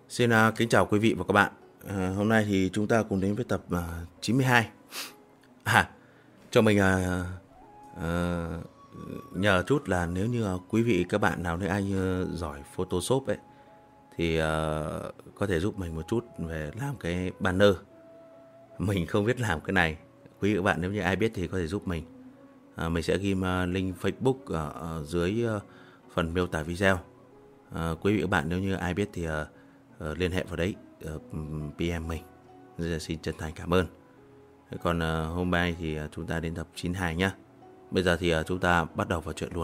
Kính chào quý vị và các bạn. Hôm nay thì chúng ta cùng đến với tập 92. Cho mình à, nhờ chút là nếu như quý vị các bạn nào nếu ai giỏi Photoshop ấy thì có thể giúp mình một chút về làm cái banner. Mình không biết làm cái này. Quý vị các bạn nếu như ai biết thì có thể giúp mình. Mình sẽ ghi link Facebook ở dưới phần miêu tả video. Quý vị các bạn nếu như ai biết thì liên hệ vào đấy, PM mình. Xin chân thành cảm ơn. Còn hôm nay thì chúng ta đến tập 92 nhé. Bây giờ thì chúng ta bắt đầu vào chuyện luôn.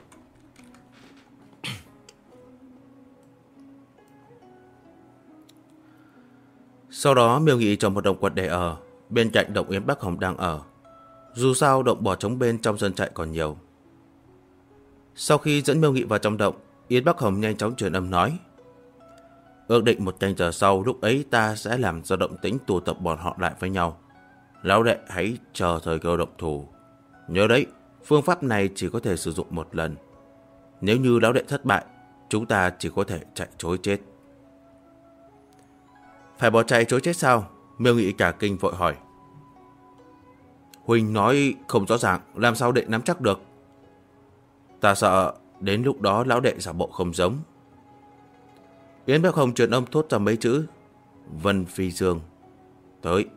Sau đó Miêu Nghị chọn một động quật để ở, bên cạnh động Yến Bắc Hồng đang ở. Dù sao động bỏ trống bên trong sân trại còn nhiều. Sau khi dẫn Miêu Nghị vào trong động, Yến Bắc Hồng nhanh chóng truyền âm nói: ước định 1 canh giờ sau, lúc ấy ta sẽ làm cho động tĩnh tụ tập bọn họ lại với nhau. Lão đệ hãy chờ thời cơ động thủ. Nhớ đấy, phương pháp này chỉ có thể sử dụng một lần. Nếu như lão đệ thất bại, chúng ta chỉ có thể chạy trối chết. Phải bỏ chạy trối chết sao? Miêu Nghị cả kinh vội hỏi. Huynh nói không rõ ràng, làm sao đệ nắm chắc được? Ta sợ đến lúc đó lão đệ giả bộ không giống. Yến Bắc Hồng truyền âm thốt ra mấy chữ: Vân Phi Dương. Tới.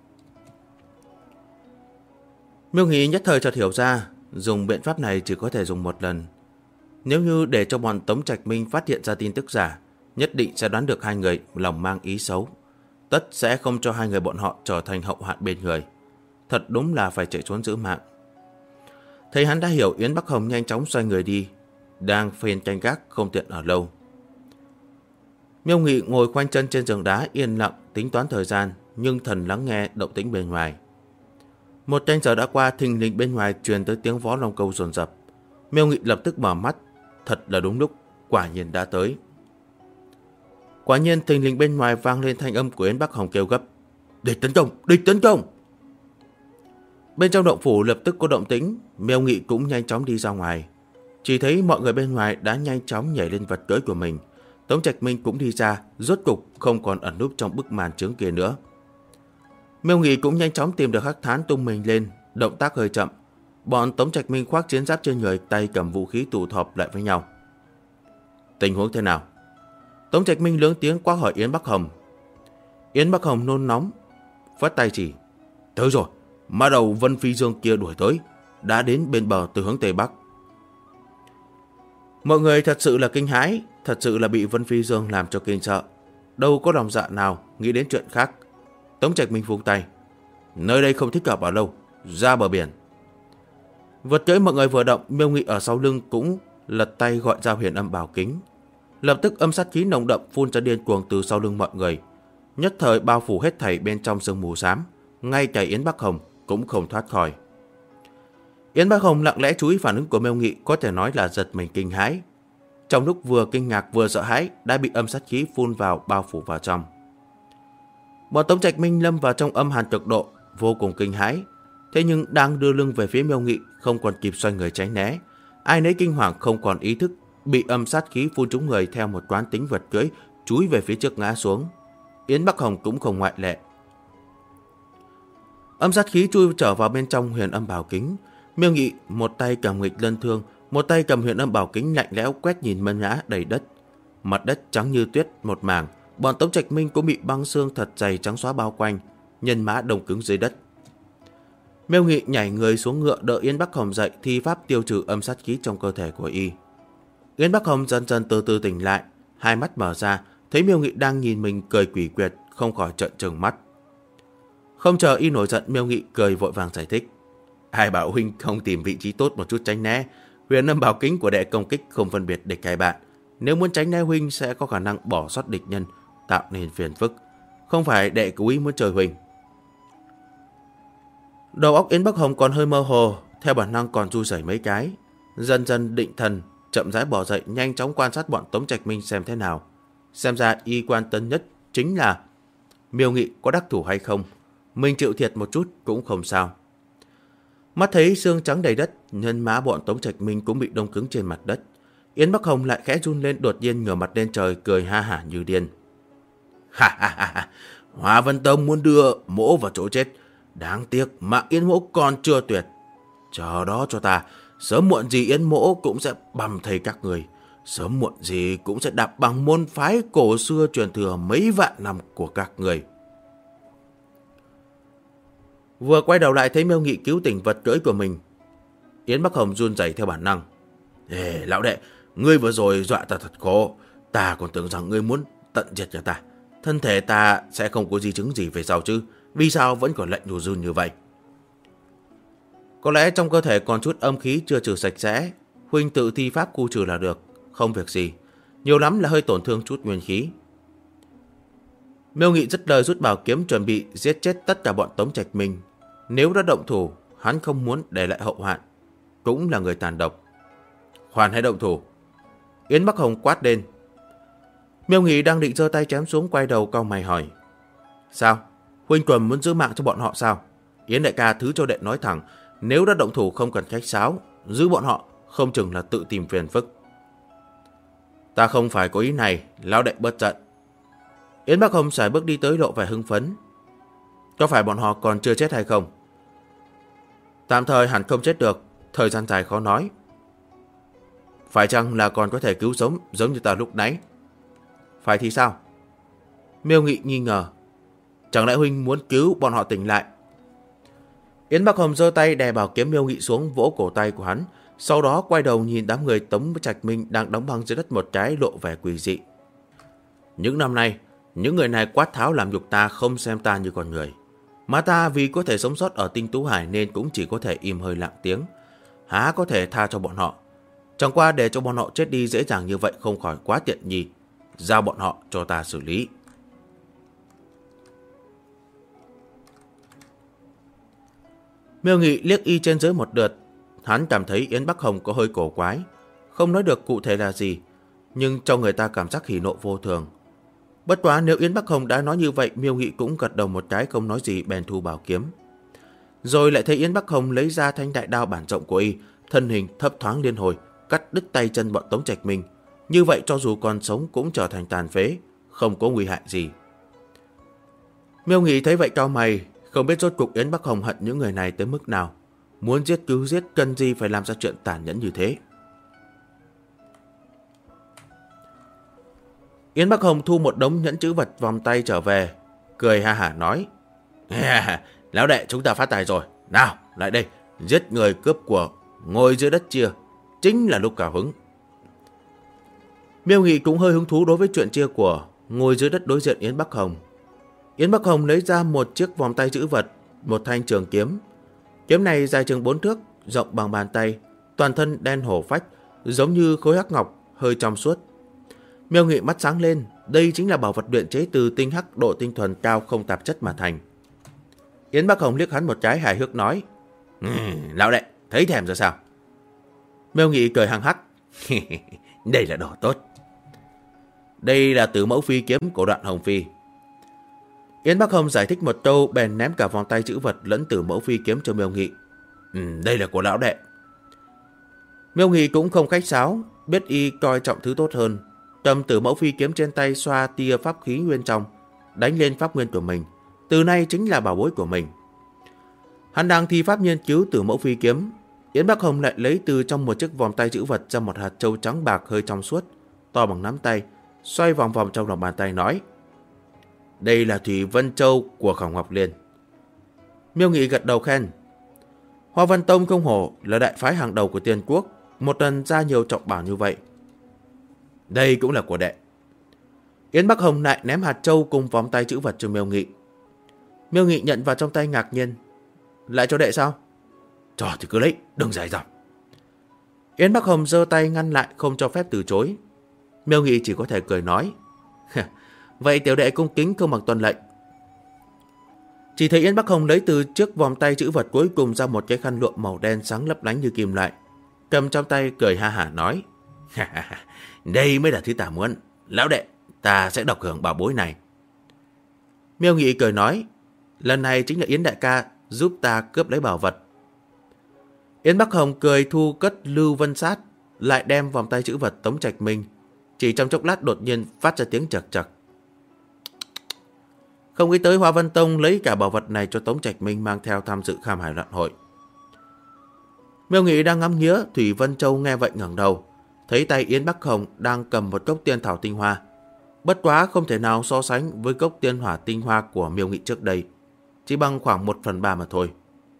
Miêu Nghị nhất thời chợt hiểu ra, dùng biện pháp này chỉ có thể dùng một lần. Nếu như để cho bọn Tống Trạch Minh phát hiện ra tin tức giả, nhất định sẽ đoán được hai người lòng mang ý xấu, tất sẽ không cho hai người bọn họ trở thành hậu hoạn bên người. Thật đúng là phải chạy trốn giữ mạng. Thấy hắn đã hiểu, Yến Bắc Hồng nhanh chóng xoay người đi, đang phên canh gác không tiện ở lâu. Miêu Nghị ngồi khoanh chân trên giường đá yên lặng tính toán thời gian, nhưng thần lắng nghe động tĩnh bên ngoài. 1 canh giờ đã qua, thình lình bên ngoài truyền tới tiếng vó long câu dồn dập. Miêu Nghị lập tức mở mắt, thật là đúng lúc, quả nhiên đã tới. Quả nhiên thình lình bên ngoài vang lên thanh âm của Yến Bắc Hồng kêu gấp: địch tấn công, địch tấn công! Bên trong động phủ lập tức có động tĩnh, Miêu Nghị cũng nhanh chóng đi ra ngoài. Chỉ thấy mọi người bên ngoài đã nhanh chóng nhảy lên vật cưỡi của mình. Tống Trạch Minh cũng đi ra, rốt cục không còn ẩn núp trong bức màn trướng kia nữa. Miêu Nghị cũng nhanh chóng tìm được Hắc Thán tung mình lên, động tác hơi chậm. Bọn Tống Trạch Minh khoác chiến giáp trên người, tay cầm vũ khí tụ họp lại với nhau. Tình huống thế nào? Tống Trạch Minh lớn tiếng quát hỏi Yến Bắc Hồng. Yến Bắc Hồng nôn nóng, phất tay chỉ: tới rồi, ma đầu Vân Phi Dương kia đuổi tới, đã đến bên bờ từ hướng tây bắc. Mọi người thật sự là kinh hãi, thật sự là bị Vân Phi Dương làm cho kinh sợ, đâu có lòng dạ nào nghĩ đến chuyện khác. Tống Trạch Minh vung tay: nơi đây không thích hợp ở lâu, ra bờ biển. Vật cưỡi mọi người vừa động, Miêu Nghị ở sau lưng cũng lật tay gọi ra huyền âm bảo kính. Lập tức âm sát khí nồng đậm phun ra điên cuồng từ sau lưng mọi người, nhất thời bao phủ hết thảy bên trong sương mù xám, ngay cả Yến Bắc Hồng cũng không thoát khỏi. Yến Bắc Hồng lặng lẽ chú ý phản ứng của Miêu Nghị, có thể nói là giật mình kinh hãi. Trong lúc vừa kinh ngạc vừa sợ hãi, đã bị âm sát khí phun vào bao phủ vào trong. Bọn Tống Trạch Minh lâm vào trong âm hàn cực độ, vô cùng kinh hãi. Thế nhưng đang đưa lưng về phía Miêu Nghị, không còn kịp xoay người tránh né, ai nấy kinh hoàng không còn ý thức, bị âm sát khí phun trúng người theo một quán tính vật cưỡi chúi về phía trước ngã xuống. Yến Bắc Hồng cũng không ngoại lệ. Âm sát khí chui trở vào bên trong huyền âm bảo kính. Miêu Nghị một tay cầm nghịch lân thương, một tay cầm huyền âm bảo kính lạnh lẽo quét nhìn mân ngã đầy đất. Mặt đất trắng như tuyết một mảng, bọn Tống Trạch Minh cũng bị băng xương thật dày trắng xóa bao quanh, nhân mã đông cứng dưới đất. Miêu Nghị nhảy người xuống ngựa đỡ Yến Bắc Hồng dậy, thi pháp tiêu trừ âm sát khí trong cơ thể của y. Yến Bắc Hồng dần dần từ từ tỉnh lại, hai mắt mở ra, thấy Miêu Nghị đang nhìn mình cười quỷ quyệt, không khỏi trợn trừng mắt. Không chờ y nổi giận, Miêu Nghị cười vội vàng giải thích: ai bảo huynh không tìm vị trí tốt một chút tránh né, huyền âm bảo kính của đệ công kích không phân biệt địch hay bạn, nếu muốn tránh né huynh sẽ có khả năng bỏ sót địch nhân, tạo nên phiền phức, không phải đệ cố ý muốn chơi huynh. Đầu óc Yến Bắc Hồng còn hơi mơ hồ, theo bản năng còn run rẩy mấy cái, dần dần định thần, chậm rãi bò dậy, nhanh chóng quan sát bọn Tống Trạch Minh xem thế nào. Xem ra y quan tâm nhất chính là Miêu Nghị có đắc thủ hay không, mình chịu thiệt một chút cũng không sao. Mắt thấy xương trắng đầy đất, nhân mã bọn Tống Trạch Minh cũng bị đông cứng trên mặt đất. Yến Bắc Hồng lại khẽ run lên, đột nhiên ngửa mặt lên trời cười ha hả như điên. Ha ha ha ha. Hóa Vân Tông muốn đưa mỗ vào chỗ chết. Đáng tiếc mạng Yến mỗ còn chưa tuyệt. Chờ đó cho ta, sớm muộn gì Yến mỗ cũng sẽ bầm thây các người. Sớm muộn gì cũng sẽ đạp bằng môn phái cổ xưa truyền thừa mấy vạn năm của các người. Vừa quay đầu lại thấy Miêu Nghị cứu tỉnh vật cưỡi của mình, Yến Bắc Hồng run rẩy theo bản năng. Ê, lão đệ, ngươi vừa rồi dọa ta thật khổ. Ta còn tưởng rằng ngươi muốn tận diệt nhà ta. Thân thể ta sẽ không có di chứng gì về sau chứ. Vì sao vẫn còn lạnh run run như vậy? Có lẽ trong cơ thể còn chút âm khí chưa trừ sạch sẽ. Huynh tự thi pháp khu trừ là được. Không việc gì. Nhiều lắm là hơi tổn thương chút nguyên khí. Miêu Nghị dứt lời rút bảo kiếm chuẩn bị giết chết tất cả bọn Tống Trạch Minh. Nếu đã động thủ, hắn không muốn để lại hậu hoạn. Cũng là người tàn độc. Khoan hãy động thủ. Yến Bắc Hồng quát lên. Miêu Nghị đang định giơ tay chém xuống, quay đầu cau mày hỏi. Sao? Huynh còn muốn giữ mạng cho bọn họ sao? Yến đại ca thứ cho đệ nói thẳng, nếu đã động thủ không cần khách sáo, giữ bọn họ không chừng là tự tìm phiền phức. Ta không phải có ý này, lão đệ bớt giận. Yến Bắc Hồng sải bước đi tới lộ vẻ hưng phấn. Có phải bọn họ còn chưa chết hay không? Tạm thời hẳn không chết được, thời gian dài khó nói. Phải chăng là còn có thể cứu sống giống như ta lúc nãy? Phải thì sao? Miêu Nghị nghi ngờ. Chẳng lẽ huynh muốn cứu bọn họ tỉnh lại? Yến Bắc Hồng giơ tay đè bảo kiếm Miêu Nghị xuống, vỗ cổ tay của hắn, sau đó quay đầu nhìn đám người Tống Trạch Minh đang đóng băng dưới đất một cái, lộ vẻ quỷ dị. Những năm nay, những người này quát tháo làm nhục ta, không xem ta như con người. Mà ta vì có thể sống sót ở Tinh Tú Hải nên cũng chỉ có thể im hơi lặng tiếng. Há có thể tha cho bọn họ. Chẳng qua để cho bọn họ chết đi dễ dàng như vậy không khỏi quá tiện nhỉ. Giao bọn họ cho ta xử lý. Miêu Nghị liếc y trên dưới một lượt. Hắn cảm thấy Yến Bắc Hồng có hơi cổ quái. Không nói được cụ thể là gì, nhưng cho người ta cảm giác hỉ nộ vô thường. Bất quá nếu Yến Bắc Hồng đã nói như vậy, Miêu Nghị cũng gật đầu một cái không nói gì, bèn thu bảo kiếm. Rồi lại thấy Yến Bắc Hồng lấy ra thanh đại đao bản rộng của y, thân hình thấp thoáng liên hồi, cắt đứt tay chân bọn Tống Trạch Minh. Như vậy cho dù còn sống cũng trở thành tàn phế, không có nguy hại gì. Miêu Nghị thấy vậy cau mày, không biết rốt cục Yến Bắc Hồng hận những người này tới mức nào. Muốn giết cứu giết, cần gì phải làm ra chuyện tàn nhẫn như thế. Yến Bắc Hồng thu một đống nhẫn chữ vật vòng tay trở về, cười ha hả nói. Lão đệ, chúng ta phát tài rồi. Nào, lại đây, giết người cướp của, ngồi dưới đất chia, chính là lúc cao hứng. Miêu Nghị cũng hơi hứng thú đối với chuyện chia của, ngồi dưới đất đối diện Yến Bắc Hồng. Yến Bắc Hồng lấy ra một chiếc vòng tay chữ vật, một thanh trường kiếm. Kiếm này dài chừng 4 thước, rộng bằng bàn tay, toàn thân đen hổ phách, giống như khối hắc ngọc, hơi trong suốt. Miêu Nghị mắt sáng lên, đây chính là bảo vật luyện chế từ tinh hắc độ tinh thuần cao không tạp chất mà thành. Yến Bắc Hồng liếc hắn một cái hài hước nói. Lão đệ, thấy thèm rồi sao? Miêu Nghị cười hăng hắc. Đây là đồ tốt. Đây là Tử Mẫu Phi kiếm của Đoạn Hồng Phi. Yến Bắc Hồng giải thích một câu, bèn ném cả vòng tay chữ vật lẫn Tử Mẫu Phi kiếm cho Miêu Nghị. Đây là của lão đệ. Miêu Nghị cũng không khách sáo, biết y coi trọng thứ tốt hơn. Cầm Tử Mẫu Phi kiếm trên tay, xoa tia pháp khí nguyên trong, đánh lên pháp nguyên của mình. Từ nay chính là bảo bối của mình. Hắn đang thi pháp nghiên cứu Tử Mẫu Phi kiếm, Yến Bắc Hồng lại lấy từ trong một chiếc vòng tay chữ vật ra một hạt châu trắng bạc hơi trong suốt, to bằng nắm tay, xoay vòng vòng trong lòng bàn tay nói. Đây là Thủy Vân Châu của Khổng Ngọc Liên. Miêu Nghị gật đầu khen. Hoa Vân Tông không hổ là đại phái hàng đầu của Tiên Quốc, một lần ra nhiều trọng bảo như vậy. Đây cũng là của đệ. Yến Bắc Hồng lại ném hạt châu cùng vòng tay chữ vật cho Miêu Nghị. Miêu Nghị nhận vào trong tay ngạc nhiên. Lại cho đệ sao? Cho thì cứ lấy, đừng dài dòng. Yến Bắc Hồng giơ tay ngăn lại, không cho phép từ chối. Miêu Nghị chỉ có thể cười nói. Vậy tiểu đệ cung kính không bằng tuân lệnh. Chỉ thấy Yến Bắc Hồng lấy từ chiếc vòng tay chữ vật cuối cùng ra một cái khăn lụa màu đen sáng lấp lánh như kim loại, cầm trong tay cười ha hả nói. Đây mới là thứ ta muốn. Lão đệ, ta sẽ độc hưởng bảo bối này. Miêu Nghị cười nói. Lần này chính là Yến đại ca giúp ta cướp lấy bảo vật. Yến Bắc Hồng cười thu cất Lưu Vân Sát, lại đem vòng tay chữ vật Tống Trạch Minh. Chỉ trong chốc lát đột nhiên phát ra tiếng chật chật. Không nghĩ tới Hoa Vân Tông lấy cả bảo vật này cho Tống Trạch Minh mang theo tham dự Kham Hải Loạn Hội. Miêu Nghị đang ngắm nghía, Thủy Vân Châu nghe vậy ngẩng đầu, thấy tay Yến Bắc Hồng đang cầm một cốc tiên thảo tinh hoa. Bất quá không thể nào so sánh với cốc tiên hỏa tinh hoa của Miêu Nghị trước đây, chỉ bằng khoảng 1/3 mà thôi.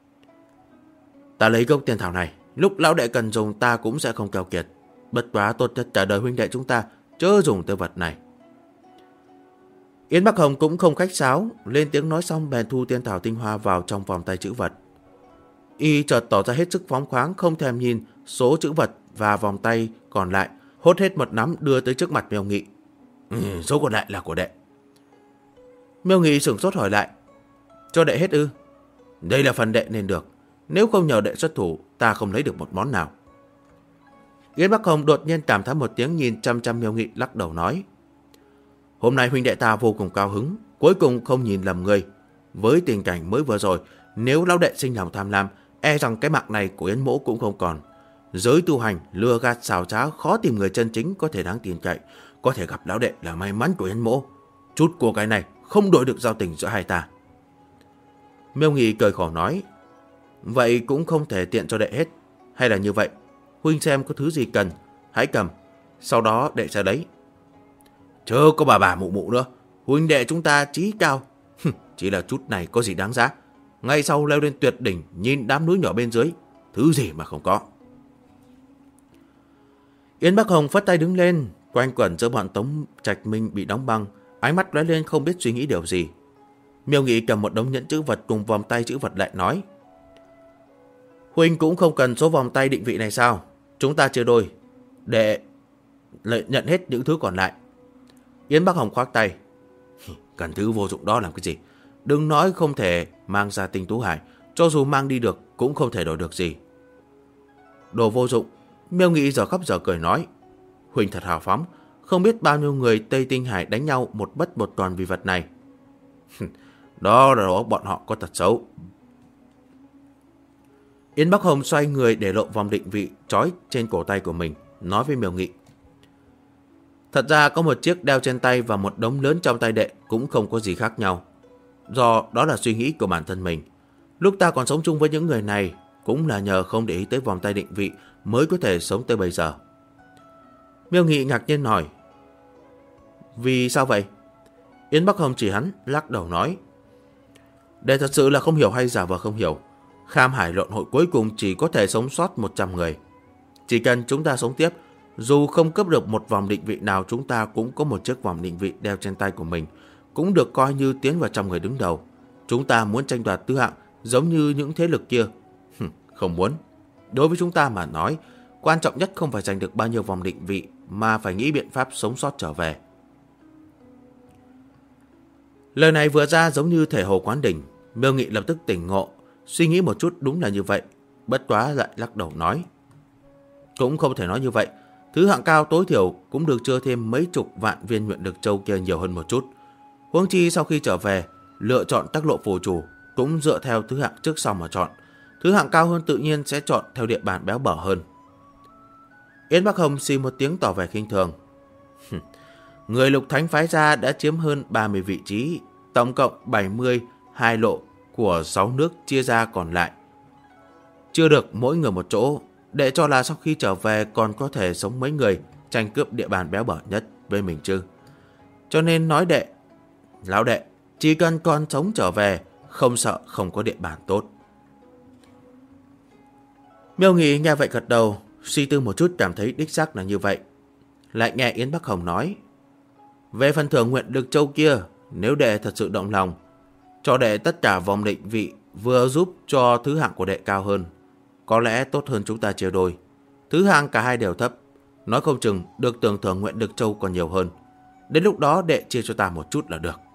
Ta lấy cốc tiên thảo này, lúc lão đệ cần dùng ta cũng sẽ không keo kiệt. Bất quá tốt nhất cả đời huynh đệ chúng ta chớ dùng tới vật này. Yến Bắc Hồng cũng không khách sáo, lên tiếng nói xong bèn thu tiên thảo tinh hoa vào trong vòng tay chữ vật. Y chợt tỏ ra hết sức phóng khoáng, không thèm nhìn số chữ vật và vòng tay còn lại, hốt hết một nắm đưa tới trước mặt Miêu Nghị. Số còn lại là của đệ. Miêu Nghị sửng sốt hỏi lại, cho đệ hết ư? Đây là phần đệ nên được, nếu không nhờ đệ xuất thủ ta không lấy được một món nào. Yến Bắc Hồng đột nhiên cảm thán một tiếng, nhìn chăm chăm Miêu Nghị, lắc đầu nói, hôm nay huynh đệ ta vô cùng cao hứng, cuối cùng không nhìn lầm người. Với tình cảnh mới vừa rồi, nếu lão đệ sinh lòng tham lam, e rằng cái mạng này của Yến mỗ cũng không còn. Giới tu hành lừa gạt xảo trá, khó tìm người chân chính có thể đáng tin cậy. Có thể gặp lão đệ là may mắn của Yến mỗ. Chút của cái này không đổi được giao tình giữa hai ta. Miêu Nghị cười khổ nói, vậy cũng không thể tiện cho đệ hết. Hay là như vậy, huynh xem có thứ gì cần, hãy cầm, sau đó đệ sẽ lấy. Chớ có bà mụ mụ nữa, huynh đệ chúng ta chí cao. Chỉ là chút này có gì đáng giá. Ngay sau leo lên tuyệt đỉnh, nhìn đám núi nhỏ bên dưới, thứ gì mà không có. Yến Bắc Hồng phất tay đứng lên, quanh quẩn giữa bọn Tống Trạch Minh bị đóng băng, ánh mắt lóe lên không biết suy nghĩ điều gì. Miêu Nghị cầm một đống nhẫn chữ vật cùng vòng tay chữ vật lại nói, huynh cũng không cần số vòng tay định vị này sao? Chúng ta chia đôi, để nhận hết những thứ còn lại. Yến Bắc Hồng khoác tay, cần thứ vô dụng đó làm cái gì? Đừng nói không thể mang ra Tinh Tú Hải, cho dù mang đi được cũng không thể đổi được gì. Đồ vô dụng. Miêu Nghị giờ khóc giờ cười nói, huynh thật hào phóng, không biết bao nhiêu người Tây Tinh Hải đánh nhau một bất một toàn vì vật này. Đó là bọn họ có tật xấu. Yến Bắc Hồng xoay người để lộ vòng định vị trói trên cổ tay của mình, nói với Miêu Nghị, thật ra có một chiếc đeo trên tay và một đống lớn trong tay đệ cũng không có gì khác nhau. Do đó là suy nghĩ của bản thân mình. Lúc ta còn sống chung với những người này, cũng là nhờ không để ý tới vòng tay định vị mới có thể sống tới bây giờ. Miêu Nghị ngạc nhiên hỏi, vì sao vậy? Yến Bắc Hồng chỉ hắn, lắc đầu nói, đệ thật sự là không hiểu hay giả vờ không hiểu. Kham Hải Luận Hội cuối cùng chỉ có thể sống sót 100 người. Chỉ cần chúng ta sống tiếp, dù không cấp được một vòng định vị nào, chúng ta cũng có một chiếc vòng định vị đeo trên tay của mình, cũng được coi như tiến vào trong người đứng đầu. Chúng ta muốn tranh đoạt tứ hạng giống như những thế lực kia? Không muốn. Đối với chúng ta mà nói, quan trọng nhất không phải giành được bao nhiêu vòng định vị, mà phải nghĩ biện pháp sống sót trở về. Lời này vừa ra giống như thể hồ quán đỉnh. Miêu Nghị lập tức tỉnh ngộ, suy nghĩ một chút đúng là như vậy, bất quá lại lắc đầu nói, cũng không thể nói như vậy. Thứ hạng cao tối thiểu cũng được chưa thêm mấy chục vạn viên nguyện lực châu kia nhiều hơn một chút. Huống chi sau khi trở về, lựa chọn tác lộ phù chủ cũng dựa theo thứ hạng trước sau mà chọn. Thứ hạng cao hơn tự nhiên sẽ chọn theo địa bàn béo bở hơn. Yến Bắc Hồng xì một tiếng tỏ vẻ khinh thường. Người Lục Thánh phái ra đã chiếm hơn 30 vị trí, tổng cộng 72 lộ của 6 nước chia ra còn lại. Chưa được mỗi người một chỗ, để cho là sau khi trở về còn có thể sống mấy người tranh cướp địa bàn béo bở nhất với mình chứ. Cho nên nói đệ, lão đệ, chỉ cần còn sống trở về, không sợ không có địa bàn tốt. Miêu Nghị nghe vậy gật đầu, suy tư một chút cảm thấy đích xác là như vậy. Lại nghe Yến Bắc Hồng nói, về phần thưởng nguyện lực châu kia, nếu đệ thật sự động lòng, cho đệ tất cả vòng định vị vừa giúp cho thứ hạng của đệ cao hơn. Có lẽ tốt hơn chúng ta chia đôi. Thứ hạng cả hai đều thấp, nói không chừng được tưởng thưởng nguyện lực châu còn nhiều hơn. Đến lúc đó đệ chia cho ta một chút là được.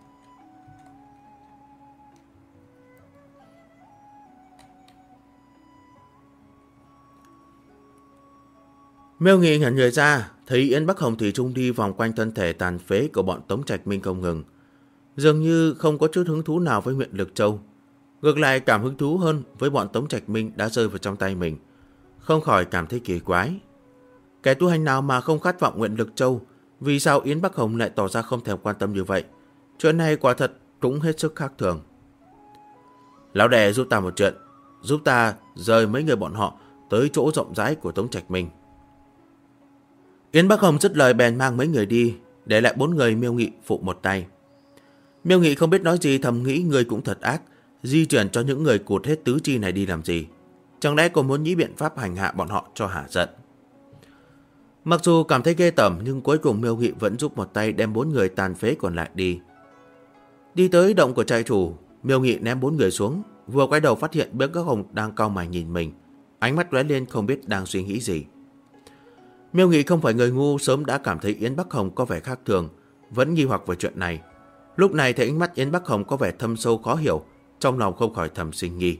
Miêu Nghị ngẩn người ra, thấy Yến Bắc Hồng thủy chung đi vòng quanh thân thể tàn phế của bọn Tống Trạch Minh không ngừng, dường như không có chút hứng thú nào với nguyện lực châu. Ngược lại cảm hứng thú hơn với bọn Tống Trạch Minh đã rơi vào trong tay mình, không khỏi cảm thấy kỳ quái. Kẻ tu hành nào mà không khát vọng nguyện lực châu, vì sao Yến Bắc Hồng lại tỏ ra không thèm quan tâm như vậy? Chuyện này quả thật cũng hết sức khác thường. Lão đệ giúp ta một chuyện, giúp ta rời mấy người bọn họ tới chỗ rộng rãi của Tống Trạch Minh. Yến Bắc Hồng dứt lời bèn mang mấy người đi, để lại 4 người Miêu Nghị phụ một tay. Miêu Nghị không biết nói gì, thầm nghĩ người cũng thật ác, di chuyển cho những người cụt hết tứ chi này đi làm gì? Chẳng lẽ còn muốn nghĩ biện pháp hành hạ bọn họ cho hả giận? Mặc dù cảm thấy ghê tởm, nhưng cuối cùng Miêu Nghị vẫn giúp một tay đem 4 người tàn phế còn lại đi. Đi tới động của trại chủ, Miêu Nghị ném 4 người xuống, vừa quay đầu phát hiện Yến Bắc Hồng đang cau mày nhìn mình, ánh mắt lóe lên không biết đang suy nghĩ gì. Miêu Nghị không phải người ngu, sớm đã cảm thấy Yến Bắc Hồng có vẻ khác thường, vẫn nghi hoặc về chuyện này. Lúc này thấy ánh mắt Yến Bắc Hồng có vẻ thâm sâu khó hiểu, trong lòng không khỏi thầm sinh nghi.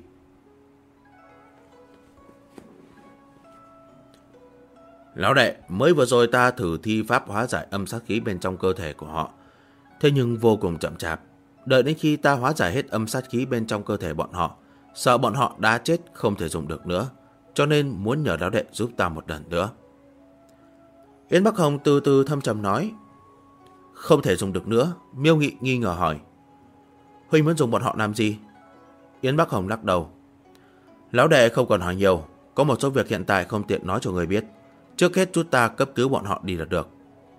Lão đệ, mới vừa rồi ta thử thi pháp hóa giải âm sát khí bên trong cơ thể của họ, thế nhưng vô cùng chậm chạp. Đợi đến khi ta hóa giải hết âm sát khí bên trong cơ thể bọn họ, sợ bọn họ đã chết không thể dùng được nữa, cho nên muốn nhờ lão đệ giúp ta một lần nữa. Yến Bắc Hồng từ từ thâm trầm nói. Không thể dùng được nữa. Miêu Nghị nghi ngờ hỏi. Huynh muốn dùng bọn họ làm gì? Yến Bắc Hồng lắc đầu. Lão đệ không cần hỏi nhiều, có một số việc hiện tại không tiện nói cho người biết. Trước hết chúng ta cấp cứu bọn họ đi là được.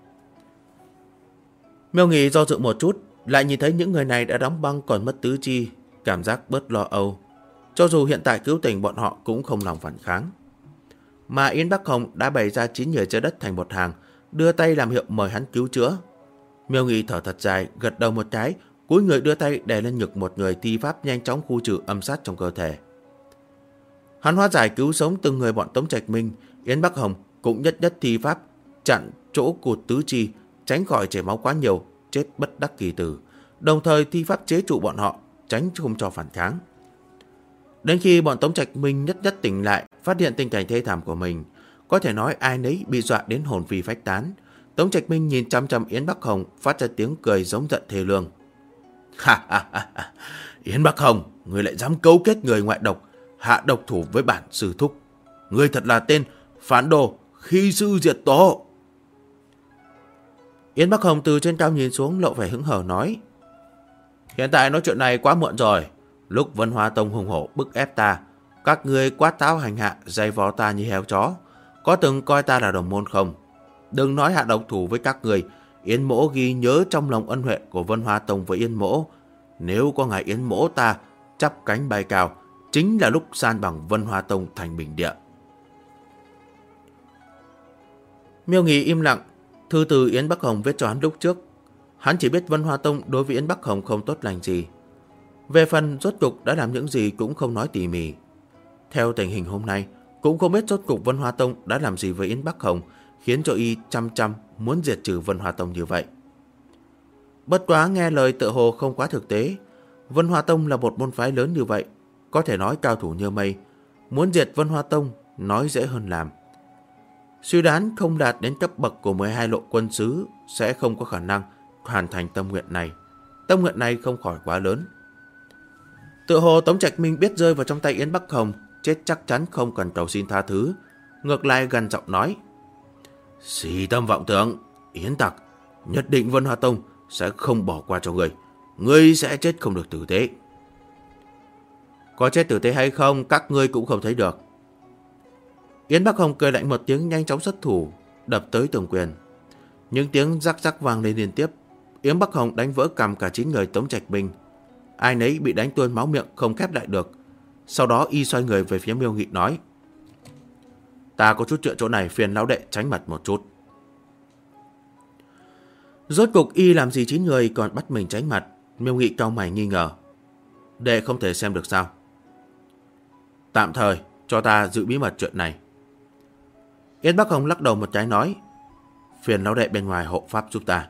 Miêu Nghị do dự một chút, lại nhìn thấy những người này đã đóng băng còn mất tứ chi, cảm giác bớt lo âu. Cho dù hiện tại cứu tỉnh bọn họ cũng không lòng phản kháng. Mà Yến Bắc Hồng đã bày ra 9 người dưới đất thành một hàng, đưa tay làm hiệu mời hắn cứu chữa. Miêu Nghị thở thật dài, gật đầu một cái, cúi người đưa tay đè lên ngực một người, thi pháp nhanh chóng khu trừ âm sát trong cơ thể. Hắn hóa giải cứu sống từng người bọn Tống Trạch Minh. Yến Bắc Hồng cũng nhất nhất thi pháp chặn chỗ cụt tứ chi, tránh khỏi chảy máu quá nhiều, chết bất đắc kỳ tử, đồng thời thi pháp chế trụ bọn họ, tránh không cho phản kháng. Đến khi bọn Tống Trạch Minh nhất nhất tỉnh lại, phát hiện tình cảnh thê thảm của mình, có thể nói ai nấy bị dọa đến hồn phi phách tán. Tống Trạch Minh nhìn chăm chăm Yến Bắc Hồng, phát ra tiếng cười giống giận thê lương. Ha ha ha! Yến Bắc Hồng, người lại dám cấu kết người ngoại độc, hạ độc thủ với bản sư thúc. Người thật là tên phản đồ, khi sư diệt tổ. Yến Bắc Hồng từ trên cao nhìn xuống, lộ vẻ hững hờ nói. Hiện tại nói chuyện này quá muộn rồi. Lúc Vân Hoa Tông hùng hổ bức ép ta, các ngươi quát tháo hành hạ, giày vò ta như heo chó, có từng coi ta là đồng môn không? Đừng nói hạ độc thủ với các người. Yến Mỗ ghi nhớ trong lòng ân huệ của Vân Hoa Tông với Yến Mỗ. Nếu có ngày Yến Mỗ ta chắp cánh bay cao, chính là lúc san bằng Vân Hoa Tông thành bình địa. Miêu Nghị im lặng. Thư từ Yến Bắc Hồng viết cho hắn lúc trước, hắn chỉ biết Vân Hoa Tông đối với Yến Bắc Hồng không tốt lành gì. Về phần rốt cục đã làm những gì cũng không nói tỉ mỉ. Theo tình hình hôm nay, cũng không biết rốt cục Vân Hoa Tông đã làm gì với Yến Bắc Hồng, khiến cho y chăm muốn diệt trừ Vân Hoa Tông như vậy. Bất quá nghe lời tựa hồ không quá thực tế. Vân Hoa Tông là một môn phái lớn như vậy, có thể nói cao thủ như mây. Muốn diệt Vân Hoa Tông nói dễ hơn làm. Suy đoán không đạt đến cấp bậc của 12 lộ quân sứ sẽ không có khả năng hoàn thành tâm nguyện này. Tâm nguyện này không khỏi quá lớn. Tựa hồ Tống Trạch Minh biết rơi vào trong tay Yến Bắc Hồng, chết chắc chắn không cần cầu xin tha thứ. Ngược lại gần giọng nói. Xì tâm vọng tưởng, Yến Tặc, nhất định Vân Hoa Tông sẽ không bỏ qua cho người. Ngươi sẽ chết không được tử tế. Có chết tử tế hay không, các ngươi cũng không thấy được. Yến Bắc Hồng cười lạnh một tiếng, nhanh chóng xuất thủ, đập tới tường quyền. Những tiếng rắc rắc vang lên liên tiếp. Yến Bắc Hồng đánh vỡ cằm cả 9 người Tống Trạch Minh. Ai nấy bị đánh tuôn máu miệng không khép lại được. Sau đó y xoay người về phía Miêu Nghị nói. Ta có chút chuyện chỗ này, phiền lão đệ tránh mặt một chút. Rốt cục y làm gì 9 người còn bắt mình tránh mặt. Miêu Nghị cau mày nghi ngờ. Đệ không thể xem được sao? Tạm thời cho ta giữ bí mật chuyện này. Yến Bắc Hồng lắc đầu một cái nói. Phiền lão đệ bên ngoài hộ pháp giúp ta.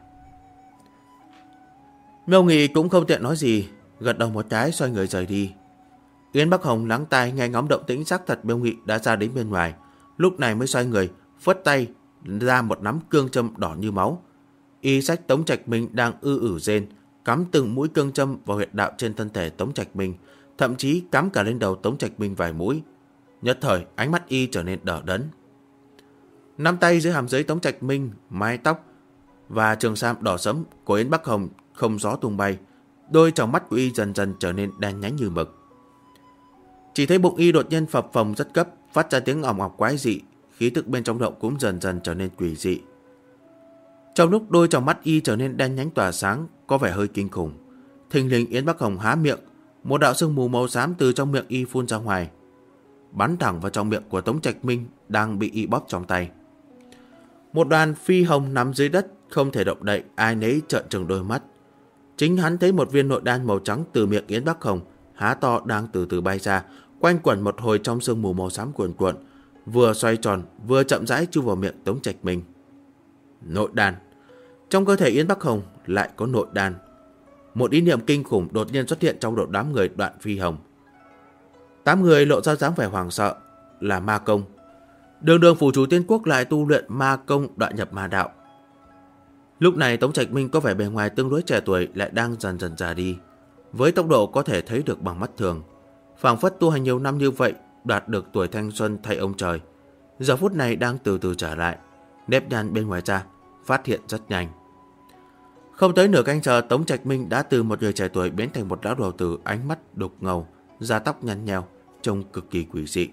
Miêu Nghị cũng không tiện nói gì, gật đầu một cái xoay người rời đi. Yến Bắc Hồng lắng tai nghe ngóng động tĩnh, xác thật Miêu Nghị đã ra đến bên ngoài, lúc này mới xoay người, phất tay ra một nắm cương châm đỏ như máu. Y xách Tống Trạch Minh đang rên, cắm từng mũi cương châm vào huyệt đạo trên thân thể Tống Trạch Minh, thậm chí cắm cả lên đầu Tống Trạch Minh vài mũi. Nhất thời ánh mắt y trở nên đờ đẫn. Nắm tay dưới hàm dưới Tống Trạch Minh, mái tóc và trường sam đỏ sẫm của Yến Bắc Hồng không gió tung bay, Đôi tròng mắt của y dần dần trở nên đen nhánh như mực. Chỉ thấy bụng y đột nhiên phập phồng rất gấp, phát ra tiếng ỏng ọc quái dị, khí tức bên trong động cũng dần dần trở nên quỷ dị. Trong lúc đôi tròng mắt y trở nên đen nhánh tỏa sáng, có vẻ hơi kinh khủng, thình lình Yến Bắc Hồng há miệng, một đạo sương mù màu xám từ trong miệng y phun ra ngoài, bắn thẳng vào trong miệng của Tống Trạch Minh đang bị y bóp trong tay. Một đoàn phi hồng nằm dưới đất, không thể động đậy, ai nấy trợn trừng đôi mắt. Chính hắn thấy một viên nội đan màu trắng từ miệng Yến Bắc Hồng há to đang từ từ bay ra, quanh quẩn một hồi trong sương mù màu xám cuồn cuộn, vừa xoay tròn vừa chậm rãi chui vào miệng Tống Trạch Minh. Nội đan. Trong cơ thể Yến Bắc Hồng lại có nội đan. Một ý niệm kinh khủng đột nhiên xuất hiện trong đầu đám người Đoạn Phi Hồng. 8 người lộ ra dáng vẻ hoảng sợ, là ma công. Đường phủ chủ Tiên Quốc lại tu luyện ma công đoạn nhập ma đạo. Lúc này Tống Trạch Minh có vẻ bề ngoài tương đối trẻ tuổi, lại đang dần dần già đi, với tốc độ có thể thấy được bằng mắt thường. Phảng phất tu hành nhiều năm như vậy, đạt được tuổi thanh xuân thay ông trời, giờ phút này đang từ từ trở lại. Nếp nhăn bên ngoài da phát hiện rất nhanh. Không tới nửa canh giờ, Tống Trạch Minh đã từ một người trẻ tuổi biến thành một lão đầu tử, ánh mắt đục ngầu, da tóc nhăn nheo, trông cực kỳ quỷ dị.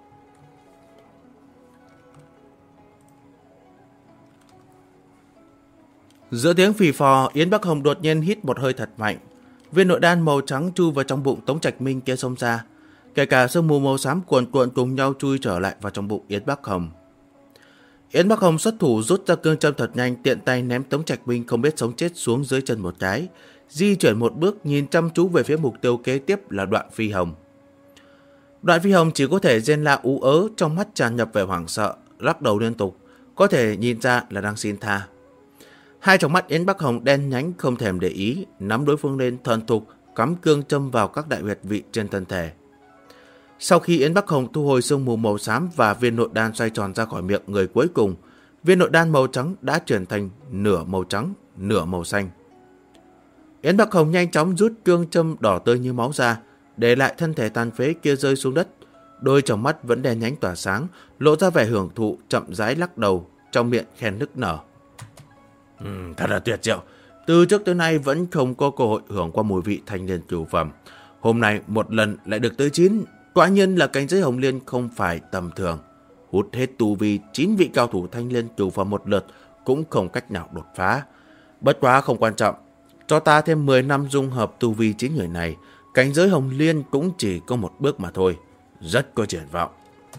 Giữa tiếng phì phò, Yến Bắc Hồng đột nhiên hít một hơi thật mạnh. Viên nội đan màu trắng chui vào trong bụng Tống Trạch Minh kia xông ra, kể cả sương mù màu xám cuồn cuộn cùng nhau chui trở lại vào trong bụng Yến Bắc Hồng. Yến Bắc Hồng xuất thủ rút ra cương châm thật nhanh, tiện tay ném Tống Trạch Minh không biết sống chết xuống dưới chân một cái, di chuyển một bước nhìn chăm chú về phía mục tiêu kế tiếp là Đoạn Phi Hồng. Đoạn Phi Hồng chỉ có thể rên la ú ớ, trong mắt tràn ngập vẻ hoảng sợ, lắc đầu liên tục, có thể nhìn ra là đang xin tha. Hai tròng mắt Yến Bắc Hồng đen nhánh không thèm để ý, nắm đối phương lên thuần thục, cắm cương châm vào các đại huyệt vị trên thân thể. Sau khi Yến Bắc Hồng thu hồi sương mù màu xám và viên nội đan xoay tròn ra khỏi miệng người cuối cùng, viên nội đan màu trắng đã chuyển thành nửa màu trắng, nửa màu xanh. Yến Bắc Hồng nhanh chóng rút cương châm đỏ tươi như máu ra, để lại thân thể tàn phế kia rơi xuống đất. Đôi tròng mắt vẫn đen nhánh tỏa sáng, lộ ra vẻ hưởng thụ, chậm rãi lắc đầu, trong miệng khen nức nở. Thật là tuyệt diệu. Từ trước tới nay vẫn không có cơ hội hưởng qua mùi vị thanh liên cửu phẩm. Hôm nay một lần lại được tới 9. Quả nhiên là cảnh giới hồng liên không phải tầm thường. Hút hết tu vi 9 vị cao thủ thanh liên cửu phẩm một lượt cũng không cách nào đột phá. Bất quá không quan trọng. Cho ta thêm 10 năm dung hợp tu vi 9 người này, cảnh giới hồng liên cũng chỉ có một bước mà thôi. Rất có triển vọng.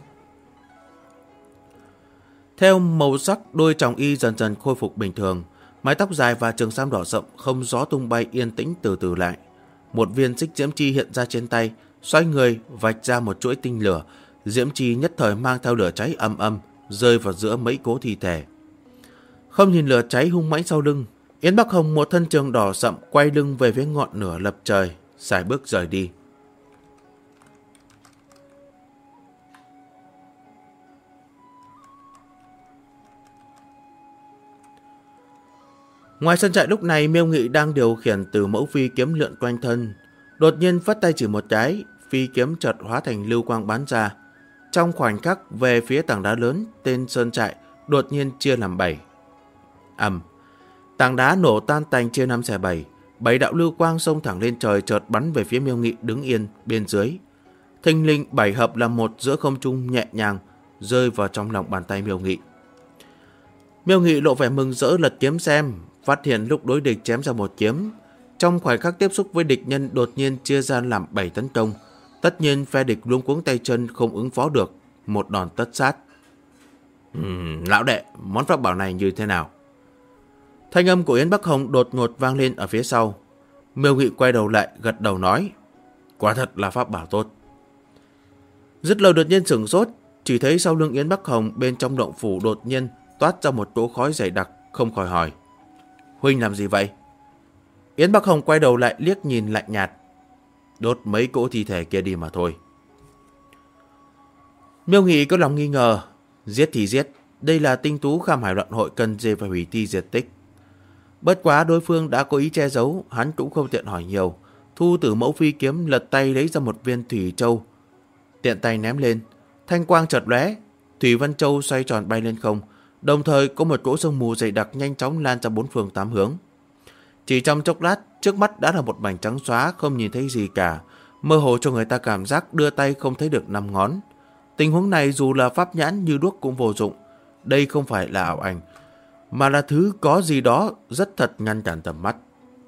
Theo màu sắc, đôi tròng y dần dần khôi phục bình thường. Mái tóc dài và trường sam đỏ rậm không gió tung bay, yên tĩnh từ từ lại. Một viên xích diễm chi hiện ra trên tay, xoay người vạch ra một chuỗi tinh lửa. Diễm chi nhất thời mang theo lửa cháy âm âm, rơi vào giữa mấy cố thi thể. Không nhìn lửa cháy hung mãnh sau lưng, Yến Bắc Hồng một thân trường đỏ sậm quay lưng về phía ngọn lửa lập trời, sải bước rời đi. Ngoài sân trại lúc này, Miêu Nghị đang điều khiển từ mẫu phi kiếm lượn quanh thân. Đột nhiên phất tay chỉ một cái, phi kiếm chợt hóa thành lưu quang bắn ra. Trong khoảnh khắc về phía tảng đá lớn, tên sơn trại đột nhiên chia làm 7. Tảng đá nổ tan tành chia 5 xẻ 7. 7 đạo lưu quang xông thẳng lên trời, chợt bắn về phía Miêu Nghị đứng yên bên dưới. Thình lình 7 hợp làm một giữa không trung nhẹ nhàng rơi vào trong lòng bàn tay Miêu Nghị. Miêu Nghị lộ vẻ mừng rỡ lật kiếm xem, phát hiện lúc đối địch chém ra một kiếm, trong khoảnh khắc tiếp xúc với địch nhân đột nhiên chia ra làm 7 tấn công. Tất nhiên phe địch luống cuống tay chân không ứng phó được, một đòn tất sát. Lão đệ, món pháp bảo này như thế nào? Thanh âm của Yến Bắc Hồng đột ngột vang lên ở phía sau. Miêu Nghị quay đầu lại gật đầu nói, quả thật là pháp bảo tốt. Dứt lời đột nhiên sửng sốt, chỉ thấy sau lưng Yến Bắc Hồng bên trong động phủ đột nhiên toát ra một cỗ khói dày đặc, không khỏi hỏi, huynh làm gì vậy? Yến Bắc Hồng quay đầu lại liếc nhìn lạnh nhạt, đốt mấy cỗ thi thể kia đi mà thôi. Miêu Nghị có lòng nghi ngờ, giết thì giết, đây là tinh tú Kham Hải Loạn Hội cần gì phải hủy thi diệt tích. Bất quá đối phương đã có ý che giấu, hắn cũng không tiện hỏi nhiều, thu từ mẫu phi kiếm lật tay lấy ra một viên thủy châu, tiện tay ném lên, thanh quang chợt lóe, thủy vân châu xoay tròn bay lên không, đồng thời có một cỗ sương mù dày đặc nhanh chóng lan ra 4 phương 8 hướng. Chỉ trong chốc lát, trước mắt đã là một mảnh trắng xóa, không nhìn thấy gì cả, mơ hồ cho người ta cảm giác đưa tay không thấy được 5 ngón. Tình huống này dù là pháp nhãn như đuốc cũng vô dụng. Đây không phải là ảo ảnh, mà là thứ có gì đó rất thật ngăn cản tầm mắt.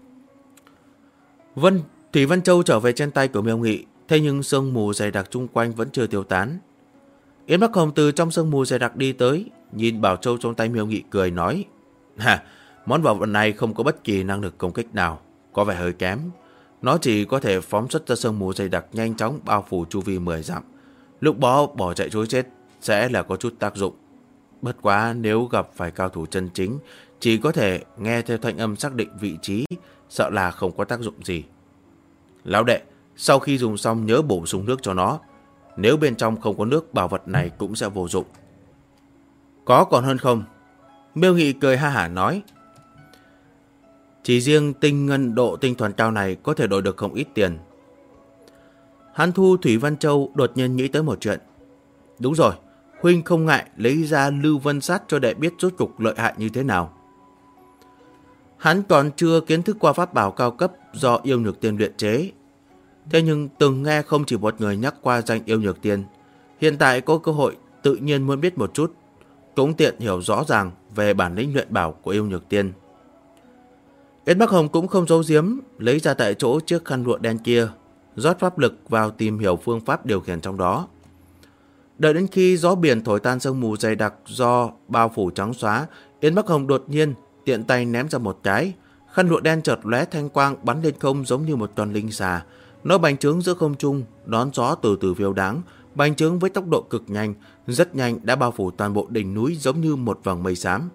Thủy Vân Châu trở về trên tay của Miêu Nghị, thế nhưng sương mù dày đặc chung quanh vẫn chưa tiêu tán. Yến Bắc Hồng từ trong sương mù dày đặc đi tới, nhìn Bảo Châu trong tay Miêu Nghị cười nói: món bảo vật này không có bất kỳ năng lực công kích nào, có vẻ hơi kém. Nó chỉ có thể phóng xuất ra sương mù dày đặc nhanh chóng bao phủ chu vi 10 dặm. Lúc đó bỏ chạy trối chết sẽ là có chút tác dụng. Bất quá nếu gặp phải cao thủ chân chính, chỉ có thể nghe theo thanh âm xác định vị trí, sợ là không có tác dụng gì. Lão đệ, sau khi dùng xong nhớ bổ sung nước cho nó. Nếu bên trong không có nước, bảo vật này cũng sẽ vô dụng. Có còn hơn không? Miêu Nghị cười ha hả nói. Chỉ riêng tinh ngân độ tinh thuần cao này có thể đổi được không ít tiền. Hắn thu Thủy Văn Châu đột nhiên nghĩ tới một chuyện. Đúng rồi, huynh không ngại lấy ra Lưu Vân Sát cho đệ biết rốt cục lợi hại như thế nào. Hắn còn chưa kiến thức qua pháp bảo cao cấp do Yêu Nhược Tiên luyện chế. Thế nhưng từng nghe không chỉ một người nhắc qua danh Yêu Nhược Tiên. Hiện tại có cơ hội tự nhiên muốn biết một chút, cũng tiện hiểu rõ ràng về bản lĩnh luyện bảo của Yêu Nhược Tiên. Yến Bắc Hồng cũng không giấu giếm, lấy ra tại chỗ chiếc khăn lụa đen kia, rót pháp lực vào tìm hiểu phương pháp điều khiển trong đó. Đợi đến khi gió biển thổi tan sương mù dày đặc do bao phủ trắng xóa, Yến Bắc Hồng đột nhiên tiện tay ném ra một cái, khăn lụa đen chợt lóe thanh quang bắn lên không giống như một con linh xà. Nó bành trướng giữa không trung, đón gió từ từ phiêu đáng, bành trướng với tốc độ cực nhanh, rất nhanh đã bao phủ toàn bộ đỉnh núi giống như một vầng mây xám.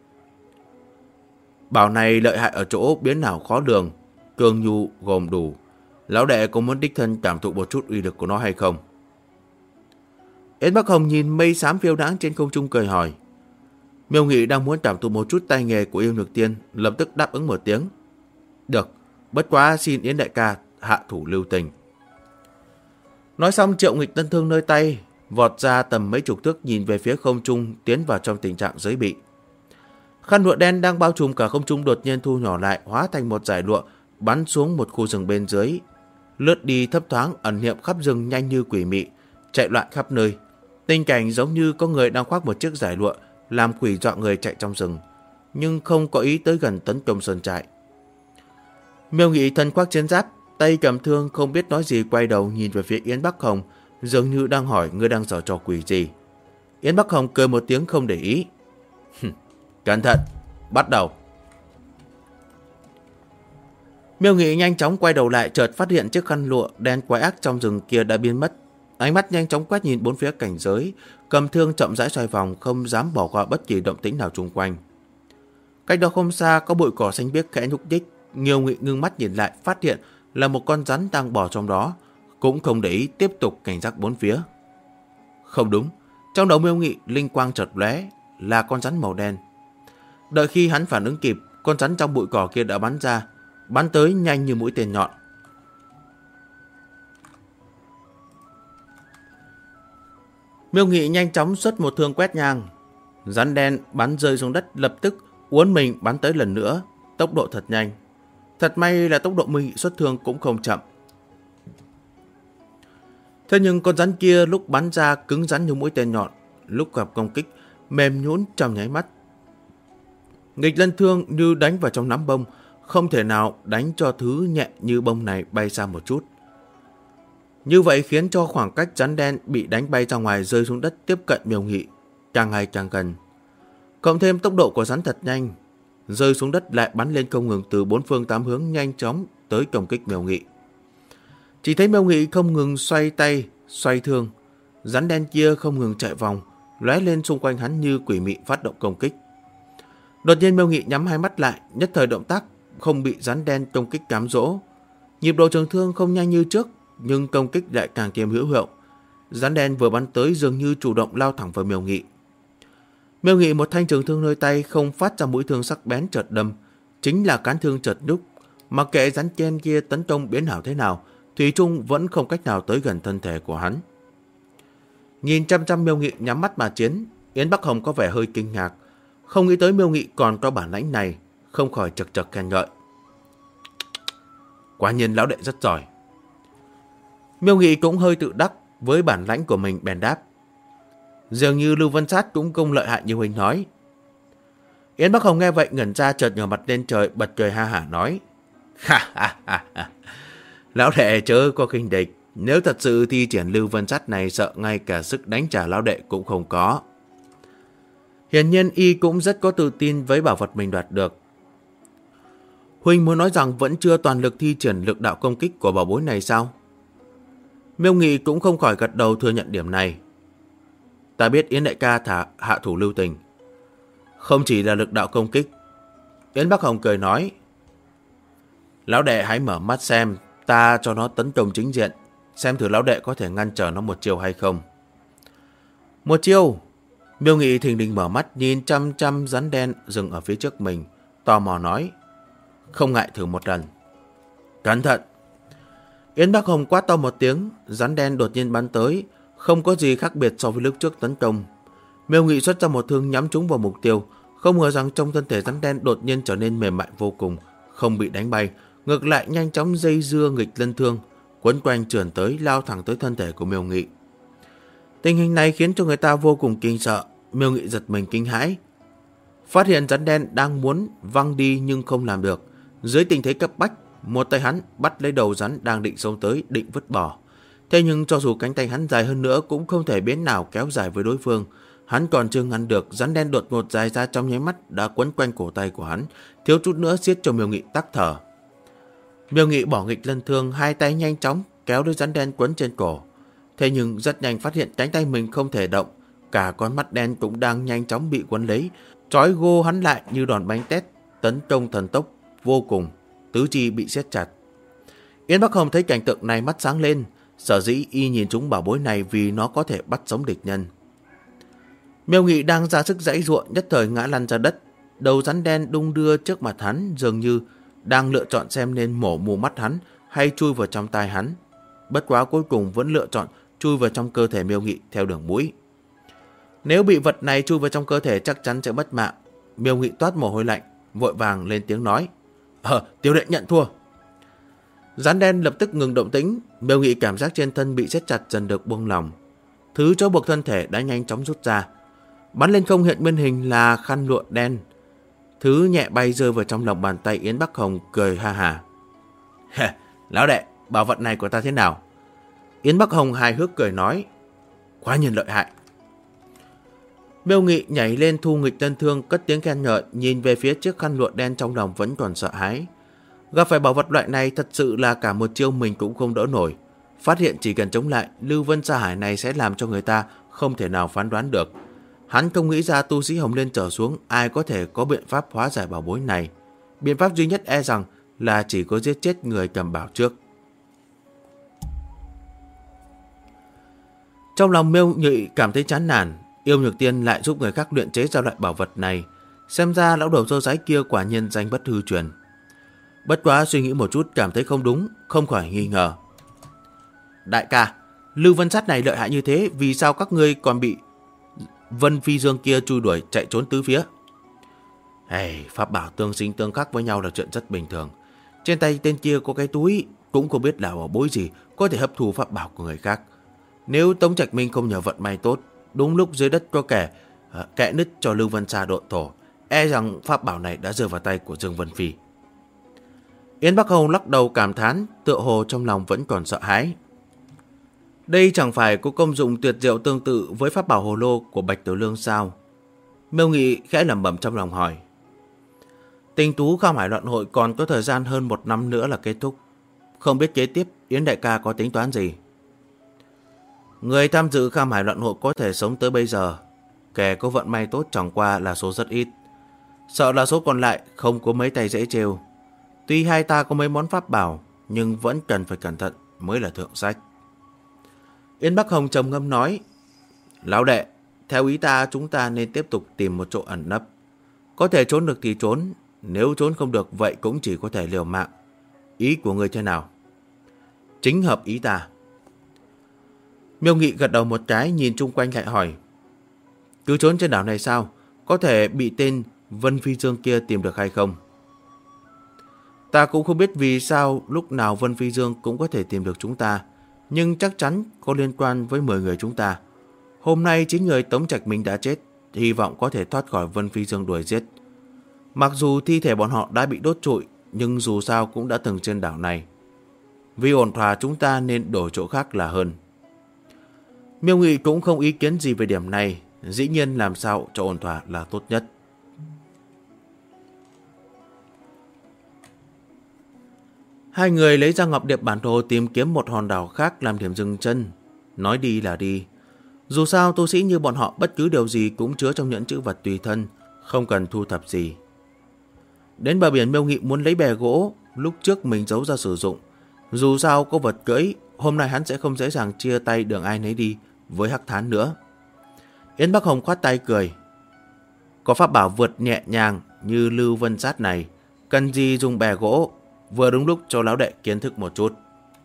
Bảo này lợi hại ở chỗ biến nào khó lường, cường nhu gồm đủ. Lão đệ có muốn đích thân cảm thụ một chút uy lực của nó hay không? Yến Bắc Hồng nhìn mây xám phiêu đáng trên không trung cười hỏi. Miêu Nghị đang muốn cảm thụ một chút tay nghề của Yêu Nhược Tiên, lập tức đáp ứng một tiếng. Được, bất quá xin Yến đại ca hạ thủ lưu tình. Nói xong Triệu Nghịch tân thương nơi tay, vọt ra tầm mấy chục thước nhìn về phía không trung, tiến vào trong tình trạng giới bị. Khăn lụa đen đang bao trùm cả không trung đột nhiên thu nhỏ lại, hóa thành một dải lụa, bắn xuống một khu rừng bên dưới. Lướt đi thấp thoáng, ẩn hiện khắp rừng nhanh như quỷ mị, chạy loạn khắp nơi. Tình cảnh giống như có người đang khoác một chiếc dải lụa, làm quỷ dọa người chạy trong rừng, nhưng không có ý tới gần tấn công sơn trại. Miêu Nghị thân khoác chiến giáp, tay cầm thương không biết nói gì, quay đầu nhìn về phía Yến Bắc Hồng, dường như đang hỏi ngươi đang giở trò quỷ gì. Yến Bắc Hồng cười một tiếng không để ý. Cẩn thận, bắt đầu. Miêu Nghị nhanh chóng quay đầu lại, chợt phát hiện chiếc khăn lụa đen quái ác trong rừng kia đã biến mất. Ánh mắt nhanh chóng quét nhìn bốn phía cảnh giới, cầm thương chậm rãi xoay vòng, không dám bỏ qua bất kỳ động tĩnh nào xung quanh. Cách đó không xa có bụi cỏ xanh biếc khẽ nhúc nhích. Miêu Nghị ngưng mắt nhìn lại, phát hiện là một con rắn đang bò trong đó, cũng không để ý, tiếp tục cảnh giác bốn phía. Không đúng, trong đầu Miêu Nghị linh quang chợt lóe, là con rắn màu đen. Đợi khi hắn phản ứng kịp, con rắn trong bụi cỏ kia đã bắn ra, bắn tới nhanh như mũi tên nhọn. Miêu Nghị nhanh chóng xuất một thương quét ngang. Rắn đen bắn rơi xuống đất, lập tức uốn mình bắn tới lần nữa, tốc độ thật nhanh. Thật may là tốc độ Miêu Nghị xuất thương cũng không chậm. Thế nhưng con rắn kia lúc bắn ra cứng rắn như mũi tên nhọn, lúc gặp công kích mềm nhũn trong nháy mắt. Nghịch lân thương như đánh vào trong nắm bông, không thể nào đánh cho thứ nhẹ như bông này bay xa một chút. Như vậy khiến cho khoảng cách rắn đen bị đánh bay ra ngoài rơi xuống đất tiếp cận Miêu Nghị càng ngày càng gần. Cộng thêm tốc độ của rắn thật nhanh, rơi xuống đất lại bắn lên không ngừng từ bốn phương tám hướng, nhanh chóng tới công kích Miêu Nghị. Chỉ thấy Miêu Nghị không ngừng xoay tay, xoay thương, rắn đen kia không ngừng chạy vòng, lóe lên xung quanh hắn như quỷ mị phát động công kích. Đột nhiên Miêu Nghị nhắm hai mắt lại, nhất thời động tác không bị rắn đen công kích cám dỗ. Nhịp độ trường thương không nhanh như trước, nhưng công kích lại càng thêm hữu hiệu. Rắn đen vừa bắn tới dường như chủ động lao thẳng vào Miêu Nghị. Miêu Nghị một thanh trường thương nơi tay không phát ra mũi thương sắc bén chợt đâm, chính là cán thương chợt đúc. Mặc kệ rắn đen kia tấn công biến ảo thế nào, thủy chung vẫn không cách nào tới gần thân thể của hắn. Nhìn chăm chăm Miêu Nghị nhắm mắt mà chiến, Yến Bắc Hồng có vẻ hơi kinh ngạc, không nghĩ tới Miêu Nghị còn có bản lãnh này, không khỏi chật chật khen ngợi. Quả nhiên lão đệ rất giỏi. Miêu Nghị cũng hơi tự đắc với bản lãnh của mình, bèn đáp. Dường như Lưu Vân Sát cũng không lợi hại như huynh nói. Yến Bắc Hồng nghe vậy ngẩn ra, chợt ngửa mặt lên trời bật cười ha hả nói. Ha ha ha ha. Lão đệ chớ có khinh địch. Nếu thật sự thi triển Lưu Vân Sát này, sợ ngay cả sức đánh trả lão đệ cũng không có. Hiển nhiên y cũng rất có tự tin với bảo vật mình đoạt được. Huynh muốn nói rằng vẫn chưa toàn lực thi triển lực đạo công kích của bảo bối này sao? Miêu Nghị cũng không khỏi gật đầu thừa nhận điểm này. Ta biết Yến đại ca hạ thủ lưu tình. Không chỉ là lực đạo công kích. Yến Bắc Hồng cười nói. Lão đệ hãy mở mắt xem, ta cho nó tấn công chính diện, xem thử lão đệ có thể ngăn trở nó một chiêu hay không. Một chiêu? Miêu Nghị thình lình mở mắt nhìn chăm chăm rắn đen dừng ở phía trước mình, tò mò nói. Không ngại thử một lần. Cẩn thận! Yến Bắc Hồng quát to một tiếng, rắn đen đột nhiên bắn tới, không có gì khác biệt so với lúc trước tấn công. Miêu Nghị xuất ra một thương nhắm trúng vào mục tiêu, không ngờ rằng trong thân thể rắn đen đột nhiên trở nên mềm mại vô cùng, không bị đánh bay, ngược lại nhanh chóng dây dưa nghịch lân thương, quấn quanh trườn tới, lao thẳng tới thân thể của Miêu Nghị. Tình hình này khiến cho người ta vô cùng kinh sợ. Miêu Nghị giật mình kinh hãi, phát hiện rắn đen đang muốn văng đi nhưng không làm được. Dưới tình thế cấp bách, một tay hắn bắt lấy đầu rắn đang định xông tới, định vứt bỏ. Thế nhưng cho dù cánh tay hắn dài hơn nữa cũng không thể biến nào kéo dài với đối phương. Hắn còn chưa ngăn được, rắn đen đột ngột dài ra trong nháy mắt đã quấn quanh cổ tay của hắn, thiếu chút nữa siết cho Miêu Nghị tắc thở. Miêu Nghị bỏ nghịch lân thương, hai tay nhanh chóng kéo đôi rắn đen quấn trên cổ. Thế nhưng rất nhanh phát hiện cánh tay mình không thể động, cả con mắt đen cũng đang nhanh chóng bị quấn lấy, trói gô hắn lại như đòn bánh tét, tấn công thần tốc vô cùng, tứ chi bị siết chặt. Yến Bắc Hồng thấy cảnh tượng này mắt sáng lên, sở dĩ y nhìn trúng bảo bối này vì nó có thể bắt sống địch nhân. Miêu Nghị đang ra sức giãy giụa, nhất thời ngã lăn ra đất, đầu rắn đen đung đưa trước mặt hắn, dường như đang lựa chọn xem nên mổ mù mắt hắn hay chui vào trong tai hắn. Bất quá cuối cùng vẫn lựa chọn chui vào trong cơ thể Miêu Nghị theo đường mũi. Nếu bị vật này chui vào trong cơ thể chắc chắn sẽ mất mạng. Miêu Nghị toát mồ hôi lạnh, vội vàng lên tiếng nói. Tiểu đệ nhận thua. Rắn đen lập tức ngừng động tĩnh. Miêu Nghị cảm giác trên thân bị siết chặt dần được buông lỏng. Thứ trói buộc thân thể đã nhanh chóng rút ra. Bắn lên không hiện nguyên hình là khăn lụa đen. Thứ nhẹ bay rơi vào trong lòng bàn tay Yến Bắc Hồng, cười ha hà. Lão đệ, bảo vật này của ta thế nào? Yến Bắc Hồng hài hước cười nói. Quá nhiên lợi hại. Miêu Nghị nhảy lên thu nghịch tân thương, cất tiếng khen ngợi, nhìn về phía chiếc khăn lụa đen trong lòng vẫn còn sợ hãi. Gặp phải bảo vật loại này thật sự là cả một chiêu mình cũng không đỡ nổi. Phát hiện chỉ cần chống lại, Lưu Vân Sa Hải này sẽ làm cho người ta không thể nào phán đoán được. Hắn không nghĩ ra tu sĩ Hồng Liên trở xuống ai có thể có biện pháp hóa giải bảo bối này. Biện pháp duy nhất e rằng là chỉ có giết chết người cầm bảo trước. Trong lòng Miêu Nghị cảm thấy chán nản. Yêu Nhược Tiên lại giúp người khác luyện chế ra loại bảo vật này. Xem ra lão đầu dâu dáy kia quả nhiên danh bất hư truyền. Bất quá suy nghĩ một chút cảm thấy không đúng, không khỏi nghi ngờ. Đại ca, Lưu Vân Sát này lợi hại như thế, vì sao các ngươi còn bị Vân Phi Dương kia chui đuổi chạy trốn tứ phía? Pháp bảo tương sinh tương khắc với nhau là chuyện rất bình thường. Trên tay tên kia có cái túi, cũng không biết là bảo bối gì có thể hấp thu pháp bảo của người khác. Nếu Tống Trạch Minh không nhờ vận may tốt, đúng lúc dưới đất có kẽ nứt cho Lưu Vân Sa độn thổ, e rằng pháp bảo này đã rơi vào tay của Dương Vân Phi. Yến Bắc Hồng lắc đầu cảm thán, tựa hồ trong lòng vẫn còn sợ hãi. Đây chẳng phải có công dụng tuyệt diệu tương tự với pháp bảo hồ lô của Bạch Tiểu Lương sao? Miêu Nghị khẽ lẩm bẩm trong lòng hỏi. Tình tú Kham Hải Loạn Hội còn có thời gian hơn 1 năm nữa là kết thúc. Không biết kế tiếp Yến đại ca có tính toán gì? Người tham dự Kham Hải Loạn Hội có thể sống tới bây giờ, kẻ có vận may tốt chẳng qua là số rất ít. Sợ là số còn lại không có mấy tay dễ trêu. Tuy hai ta có mấy món pháp bảo, nhưng vẫn cần phải cẩn thận mới là thượng sách. Yến Bắc Hồng trầm ngâm nói. Lão đệ, theo ý ta chúng ta nên tiếp tục tìm một chỗ ẩn nấp. Có thể trốn được thì trốn, nếu trốn không được vậy cũng chỉ có thể liều mạng. Ý của ngươi thế nào? Chính hợp ý ta. Miêu Nghị gật đầu một cái, nhìn chung quanh lại hỏi. Cứ trốn trên đảo này sao? Có thể bị tên Vân Phi Dương kia tìm được hay không? Ta cũng không biết vì sao lúc nào Vân Phi Dương cũng có thể tìm được chúng ta, nhưng chắc chắn có liên quan với 10 người chúng ta. Hôm nay 9 người Tống Trạch Minh đã chết, hy vọng có thể thoát khỏi Vân Phi Dương đuổi giết. Mặc dù thi thể bọn họ đã bị đốt trụi, nhưng dù sao cũng đã từng trên đảo này. Vì ổn thỏa chúng ta nên đổi chỗ khác là hơn. Miêu Nghị cũng không ý kiến gì về điểm này, dĩ nhiên làm sao cho ổn thỏa là tốt nhất. Hai người lấy ra ngọc điệp bản đồ tìm kiếm một hòn đảo khác làm điểm dừng chân. Nói đi là đi. Dù sao tu sĩ như bọn họ bất cứ điều gì cũng chứa trong nhẫn trữ vật tùy thân, không cần thu thập gì. Đến bờ biển, Miêu Nghị muốn lấy bè gỗ lúc trước mình giấu ra sử dụng. Dù sao có vật cưỡi, hôm nay hắn sẽ không dễ dàng chia tay đường ai nấy đi với Hắc Thán nữa. Yến Bắc Hồng khoát tay cười. Có pháp bảo vượt nhẹ nhàng như Lưu Vân Sát này, cần gì dùng bè gỗ, vừa đúng lúc cho lão đệ kiến thức một chút.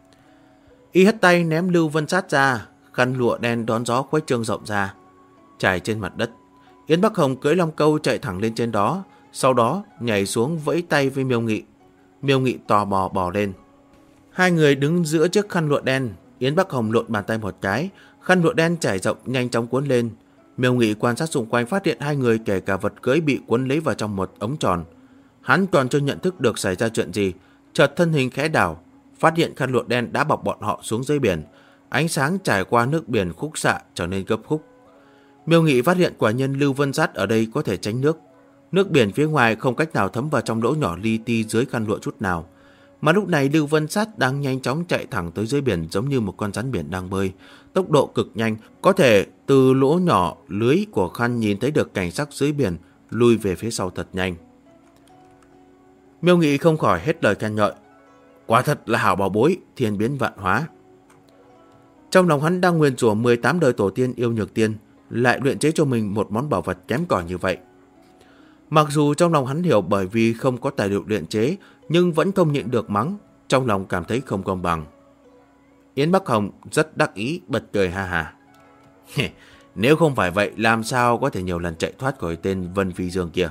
Y hất tay ném Lưu Vân Sát ra, khăn lụa đen đón gió khuếch trương rộng ra, trải trên mặt đất. Yến Bắc Hồng cưỡi long câu chạy thẳng lên trên đó, sau đó nhảy xuống vẫy tay với Miêu Nghị. Miêu Nghị tò mò bò lên. Hai người đứng giữa chiếc khăn lụa đen. Yến Bắc Hồng lộn bàn tay một cái, khăn lụa đen trải rộng nhanh chóng cuốn lên. Miêu Nghị quan sát xung quanh phát hiện hai người kể cả vật cưỡi bị cuốn lấy vào trong một ống tròn. Hắn còn chưa nhận thức được xảy ra chuyện gì, chợt thân hình khẽ đảo, phát hiện khăn lụa đen đã bọc bọn họ xuống dưới biển. Ánh sáng trải qua nước biển khúc xạ trở nên gấp khúc. Miêu Nghị phát hiện quả nhân Lưu Vân Sát ở đây có thể tránh nước. Nước biển phía ngoài không cách nào thấm vào trong lỗ nhỏ li ti dưới khăn lụa chút nào. Mà lúc này Lưu Vân Sát đang nhanh chóng chạy thẳng tới dưới biển giống như một con rắn biển đang bơi. Tốc độ cực nhanh, có thể từ lỗ nhỏ lưới của khăn nhìn thấy được cảnh sắc dưới biển, lui về phía sau thật nhanh. Miêu Nghị không khỏi hết lời khen ngợi. Quả thật là hảo bảo bối, thiên biến vạn hóa. Trong lòng hắn đang nguyền rủa 18 đời tổ tiên yêu nhược tiên, lại luyện chế cho mình một món bảo vật kém cỏi như vậy. Mặc dù trong lòng hắn hiểu bởi vì không có tài liệu luyện chế, nhưng vẫn không nhịn được mắng, trong lòng cảm thấy không công bằng. Yến Bắc Hồng rất đắc ý bật cười ha ha. Nếu không phải vậy, làm sao có thể nhiều lần chạy thoát khỏi tên Vân Phi Dương kia.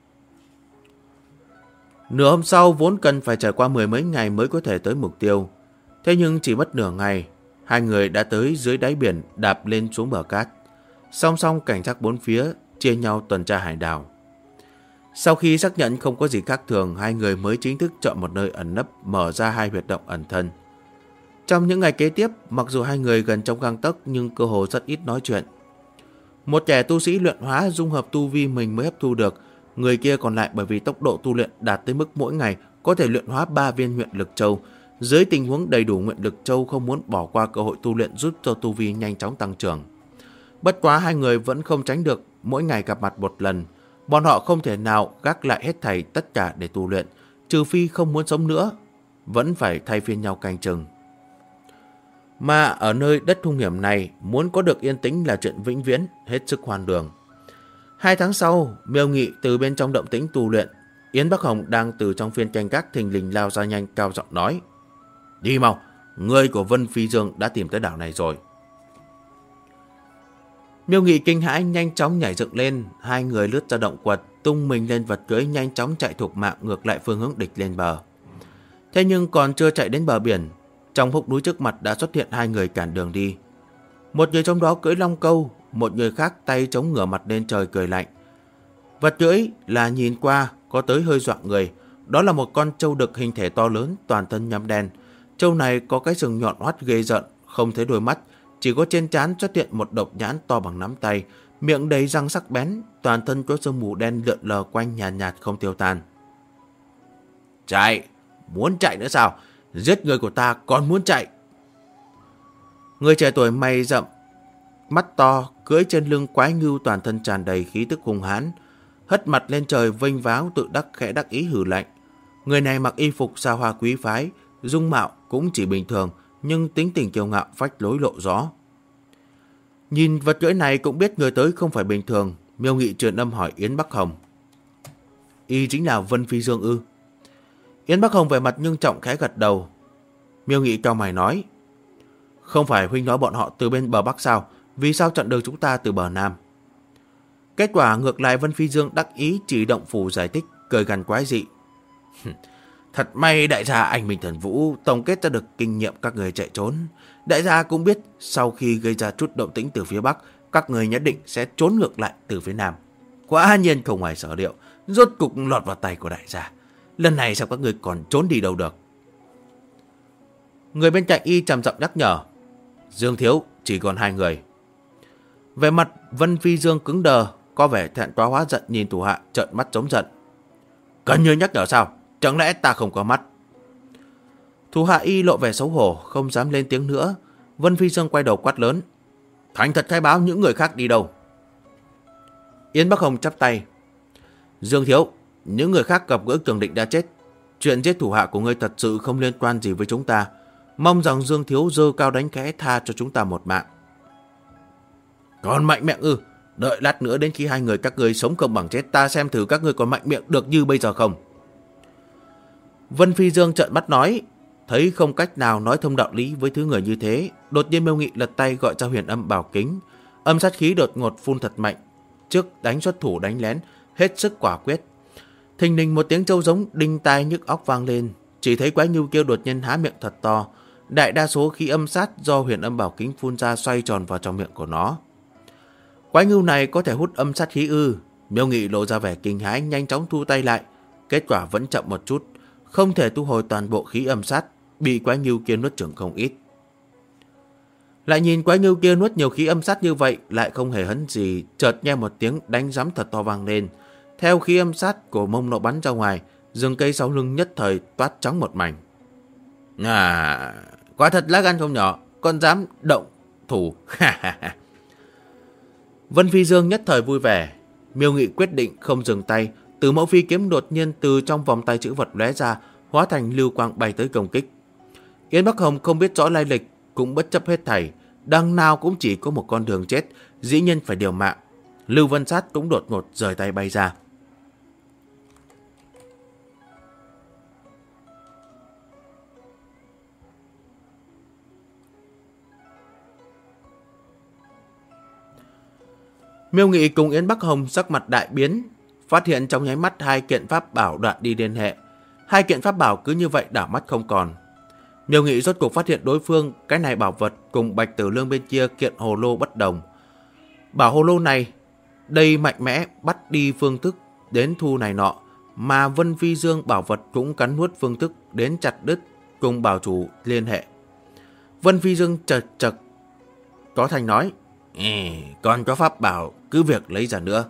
Nửa hôm sau vốn cần phải trải qua 10 mấy ngày mới có thể tới mục tiêu. Thế nhưng chỉ mất nửa ngày, hai người đã tới dưới đáy biển, đạp lên xuống bờ cát. Song song cảnh giác bốn phía, chia nhau tuần tra hải đảo. Sau khi xác nhận không có gì khác thường, hai người mới chính thức chọn một nơi ẩn nấp, mở ra hai huyệt động ẩn thân. Trong những ngày kế tiếp, mặc dù hai người gần trong gang tấc nhưng cơ hồ rất ít nói chuyện. Một kẻ tu sĩ luyện hóa dung hợp tu vi mình mới hấp thu được, người kia còn lại bởi vì tốc độ tu luyện đạt tới mức mỗi ngày có thể luyện hóa 3 viên nguyện lực châu. Dưới tình huống đầy đủ nguyện lực châu không muốn bỏ qua cơ hội tu luyện giúp cho tu vi nhanh chóng tăng trưởng. Bất quá hai người vẫn không tránh được mỗi ngày gặp mặt một lần. Bọn họ không thể nào gác lại hết thảy tất cả để tu luyện, trừ phi không muốn sống nữa, vẫn phải thay phiên nhau canh chừng. Mà ở nơi đất hung hiểm này, muốn có được yên tĩnh là chuyện vĩnh viễn, hết sức hoang đường. 2 tháng sau, Miêu Nghị từ bên trong động tĩnh tu luyện. Yến Bắc Hồng đang từ trong phiên canh gác thình lình lao ra nhanh, cao giọng nói: Đi mau, người của Vân Phi Dương đã tìm tới đảo này rồi. Miêu Nghị kinh hãi nhanh chóng nhảy dựng lên, hai người lướt ra động quật, tung mình lên vật cưỡi nhanh chóng chạy thục mạng ngược lại phương hướng địch lên bờ. Thế nhưng còn chưa chạy đến bờ biển, trong hốc núi trước mặt đã xuất hiện hai người cản đường đi. Một người trong đó cưỡi long câu, một người khác tay chống ngửa mặt lên trời cười lạnh. Vật cưỡi là nhìn qua có tới hơi dọa người, đó là một con trâu đực hình thể to lớn, toàn thân nhắm đen. Trâu này có cái sừng nhọn hoắt ghê rợn, không thấy đôi mắt, chỉ có trên trán xuất hiện một độc nhãn to bằng nắm tay, miệng đầy răng sắc bén, toàn thân có sương mù đen lượn lờ quanh nhàn nhạt không tiêu tan. Chạy, muốn chạy nữa sao? Giết người của ta còn muốn chạy. Người trẻ tuổi mày rậm, mắt to, cưỡi trên lưng quái ngưu, toàn thân tràn đầy khí tức hung hãn, hất mặt lên trời vênh váo tự đắc khẽ đắc ý hừ lạnh. Người này mặc y phục xa hoa quý phái, dung mạo cũng chỉ bình thường, nhưng tính tình kiêu ngạo phách lối lộ rõ. Nhìn vật cưỡi này cũng biết người tới không phải bình thường. Miêu Nghị truyền âm hỏi Yến Bắc Hồng: Y chính là Vân Phi Dương ư? Yến Bắc Hồng vẻ mặt nghiêm trọng khẽ gật đầu. Miêu Nghị cau mày nói: Không phải huynh nói bọn họ từ bên bờ Bắc sao? Vì sao chặn đường chúng ta từ bờ Nam? Kết quả ngược lại Vân Phi Dương đắc ý chỉ động phủ giải thích, cười gằn quái dị. Thật may đại gia anh Minh Thần Vũ tổng kết ra được kinh nghiệm các người chạy trốn. Đại gia cũng biết sau khi gây ra chút động tĩnh từ phía Bắc, các người nhất định sẽ trốn ngược lại từ phía Nam. Quả nhiên không ngoài sở liệu, rốt cục lọt vào tay của đại gia. Lần này sao các người còn trốn đi đâu được? Người bên cạnh y trầm giọng nhắc nhở. Dương thiếu, chỉ còn 2 người. Về mặt Vân Phi Dương cứng đờ, có vẻ thẹn quá hóa giận nhìn thủ hạ trợn mắt giống giận. Cần như nhắc nhở sao? Chẳng lẽ ta không có mắt? Thủ hạ y lộ vẻ xấu hổ, không dám lên tiếng nữa. Vân Phi Dương quay đầu quát lớn. Thành thật khai báo những người khác đi đâu? Yến Bắc Hồng chắp tay. Dương thiếu, những người khác gặp gỡ Tường Định đã chết. Chuyện giết thủ hạ của ngươi thật sự không liên quan gì với chúng ta. Mong rằng Dương thiếu dơ cao đánh khẽ tha cho chúng ta một mạng. Còn mạnh miệng ư? Đợi lát nữa đến khi 2 người các ngươi sống không bằng chết, ta xem thử các ngươi còn mạnh miệng được như bây giờ không. Vân Phi Dương trợn mắt nói. Thấy không cách nào nói thông đạo lý với thứ người như thế, đột nhiên Miêu Nghị lật tay gọi ra huyền âm bảo kính. Âm sát khí đột ngột phun thật mạnh, trước đánh xuất thủ đánh lén, hết sức quả quyết. Thình lình một tiếng trâu giống đinh tai nhức óc vang lên, chỉ thấy quái ngưu kia đột nhiên há miệng thật to. Đại đa số khí âm sát do huyền âm bảo kính phun ra xoay tròn vào trong miệng của nó. Quái ngưu này có thể hút âm sát khí ư? Miêu Nghị lộ ra vẻ kinh hãi, nhanh chóng thu tay lại. Kết quả vẫn chậm một chút, không thể thu hồi toàn bộ khí âm sát, bị quái ngưu kia nuốt chửng không ít. Lại nhìn quái ngưu kia nuốt nhiều khí âm sát như vậy, lại không hề hấn gì, chợt nghe một tiếng đánh giấm thật to vang lên. Theo khí âm sát của mông nộ bắn ra ngoài, rừng cây sau lưng nhất thời toát trắng một mảnh. Quả thật lá gan không nhỏ, còn dám động thủ. Vân Phi Dương nhất thời vui vẻ. Miêu Nghị quyết định không dừng tay, Từ Mẫu Phi kiếm đột nhiên từ trong vòng tay chữ vật lóe ra, hóa thành lưu quang bay tới công kích. Yến Bắc Hồng không biết rõ lai lịch, cũng bất chấp hết thảy, đằng nào cũng chỉ có một con đường chết, dĩ nhiên phải liều mạng. Lưu Vân Sát cũng đột ngột rời tay bay ra. Miêu Nghị cùng Yến Bắc Hồng sắc mặt đại biến, phát hiện trong nháy mắt 2 kiện pháp bảo đoạn đi liên hệ. 2 kiện pháp bảo cứ như vậy đảo mắt không còn. Miêu Nghị rốt cuộc phát hiện đối phương cái này bảo vật cùng Bạch Tử Lương bên kia kiện hồ lô bất đồng. Bảo hồ lô này đây mạnh mẽ bắt đi phương thức đến thu này nọ, mà Vân Phi Dương bảo vật cũng cắn nuốt phương thức đến chặt đứt cùng bảo chủ liên hệ. Vân Phi Dương chật có thành nói, còn có pháp bảo cứ việc lấy ra nữa.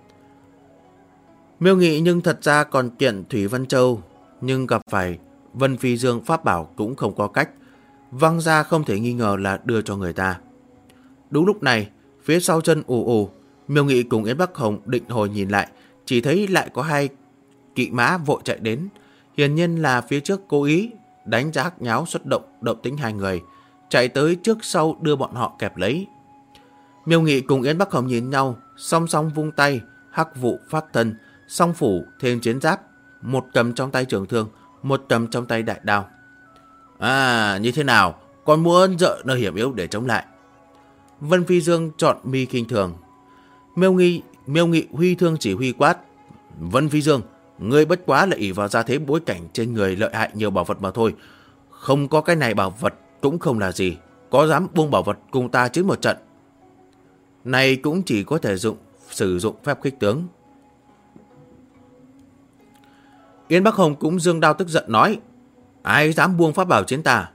Miêu Nghị nhưng thật ra còn kiện Thủy Vân Châu, nhưng gặp phải Vân Phi Dương pháp bảo cũng không có cách, văng ra không thể nghi ngờ là đưa cho người ta. Đúng lúc này, phía sau chân ù ù, Miêu Nghị cùng Yến Bắc Hồng định hồi nhìn lại, chỉ thấy lại có 2 kỵ mã vội chạy đến, hiển nhiên là phía trước cố ý đánh giá hắc nháo xuất động tính 2 người, chạy tới trước sau đưa bọn họ kẹp lấy. Miêu Nghị cùng Yến Bắc Hồng nhìn nhau, song song vung tay, hắc vụ phát thân, song phủ thêm chiến giáp, một cầm trong tay trường thương, một cầm trong tay đại đao. Như thế nào? Còn muốn dợ nơi hiểm yếu để chống lại. Vân Phi Dương chọn mi khinh thường. Miêu Nghị huy thương chỉ huy quát. Vân Phi Dương, ngươi bất quá là ỷ vào gia thế bối cảnh trên người lợi hại nhiều bảo vật mà thôi. Không có cái này bảo vật cũng không là gì. Có dám buông bảo vật cùng ta chiến một trận? Này cũng chỉ có thể sử dụng phép khích tướng. Yến Bắc Hồng cũng dương đao tức giận nói, ai dám buông pháp bảo chiến ta?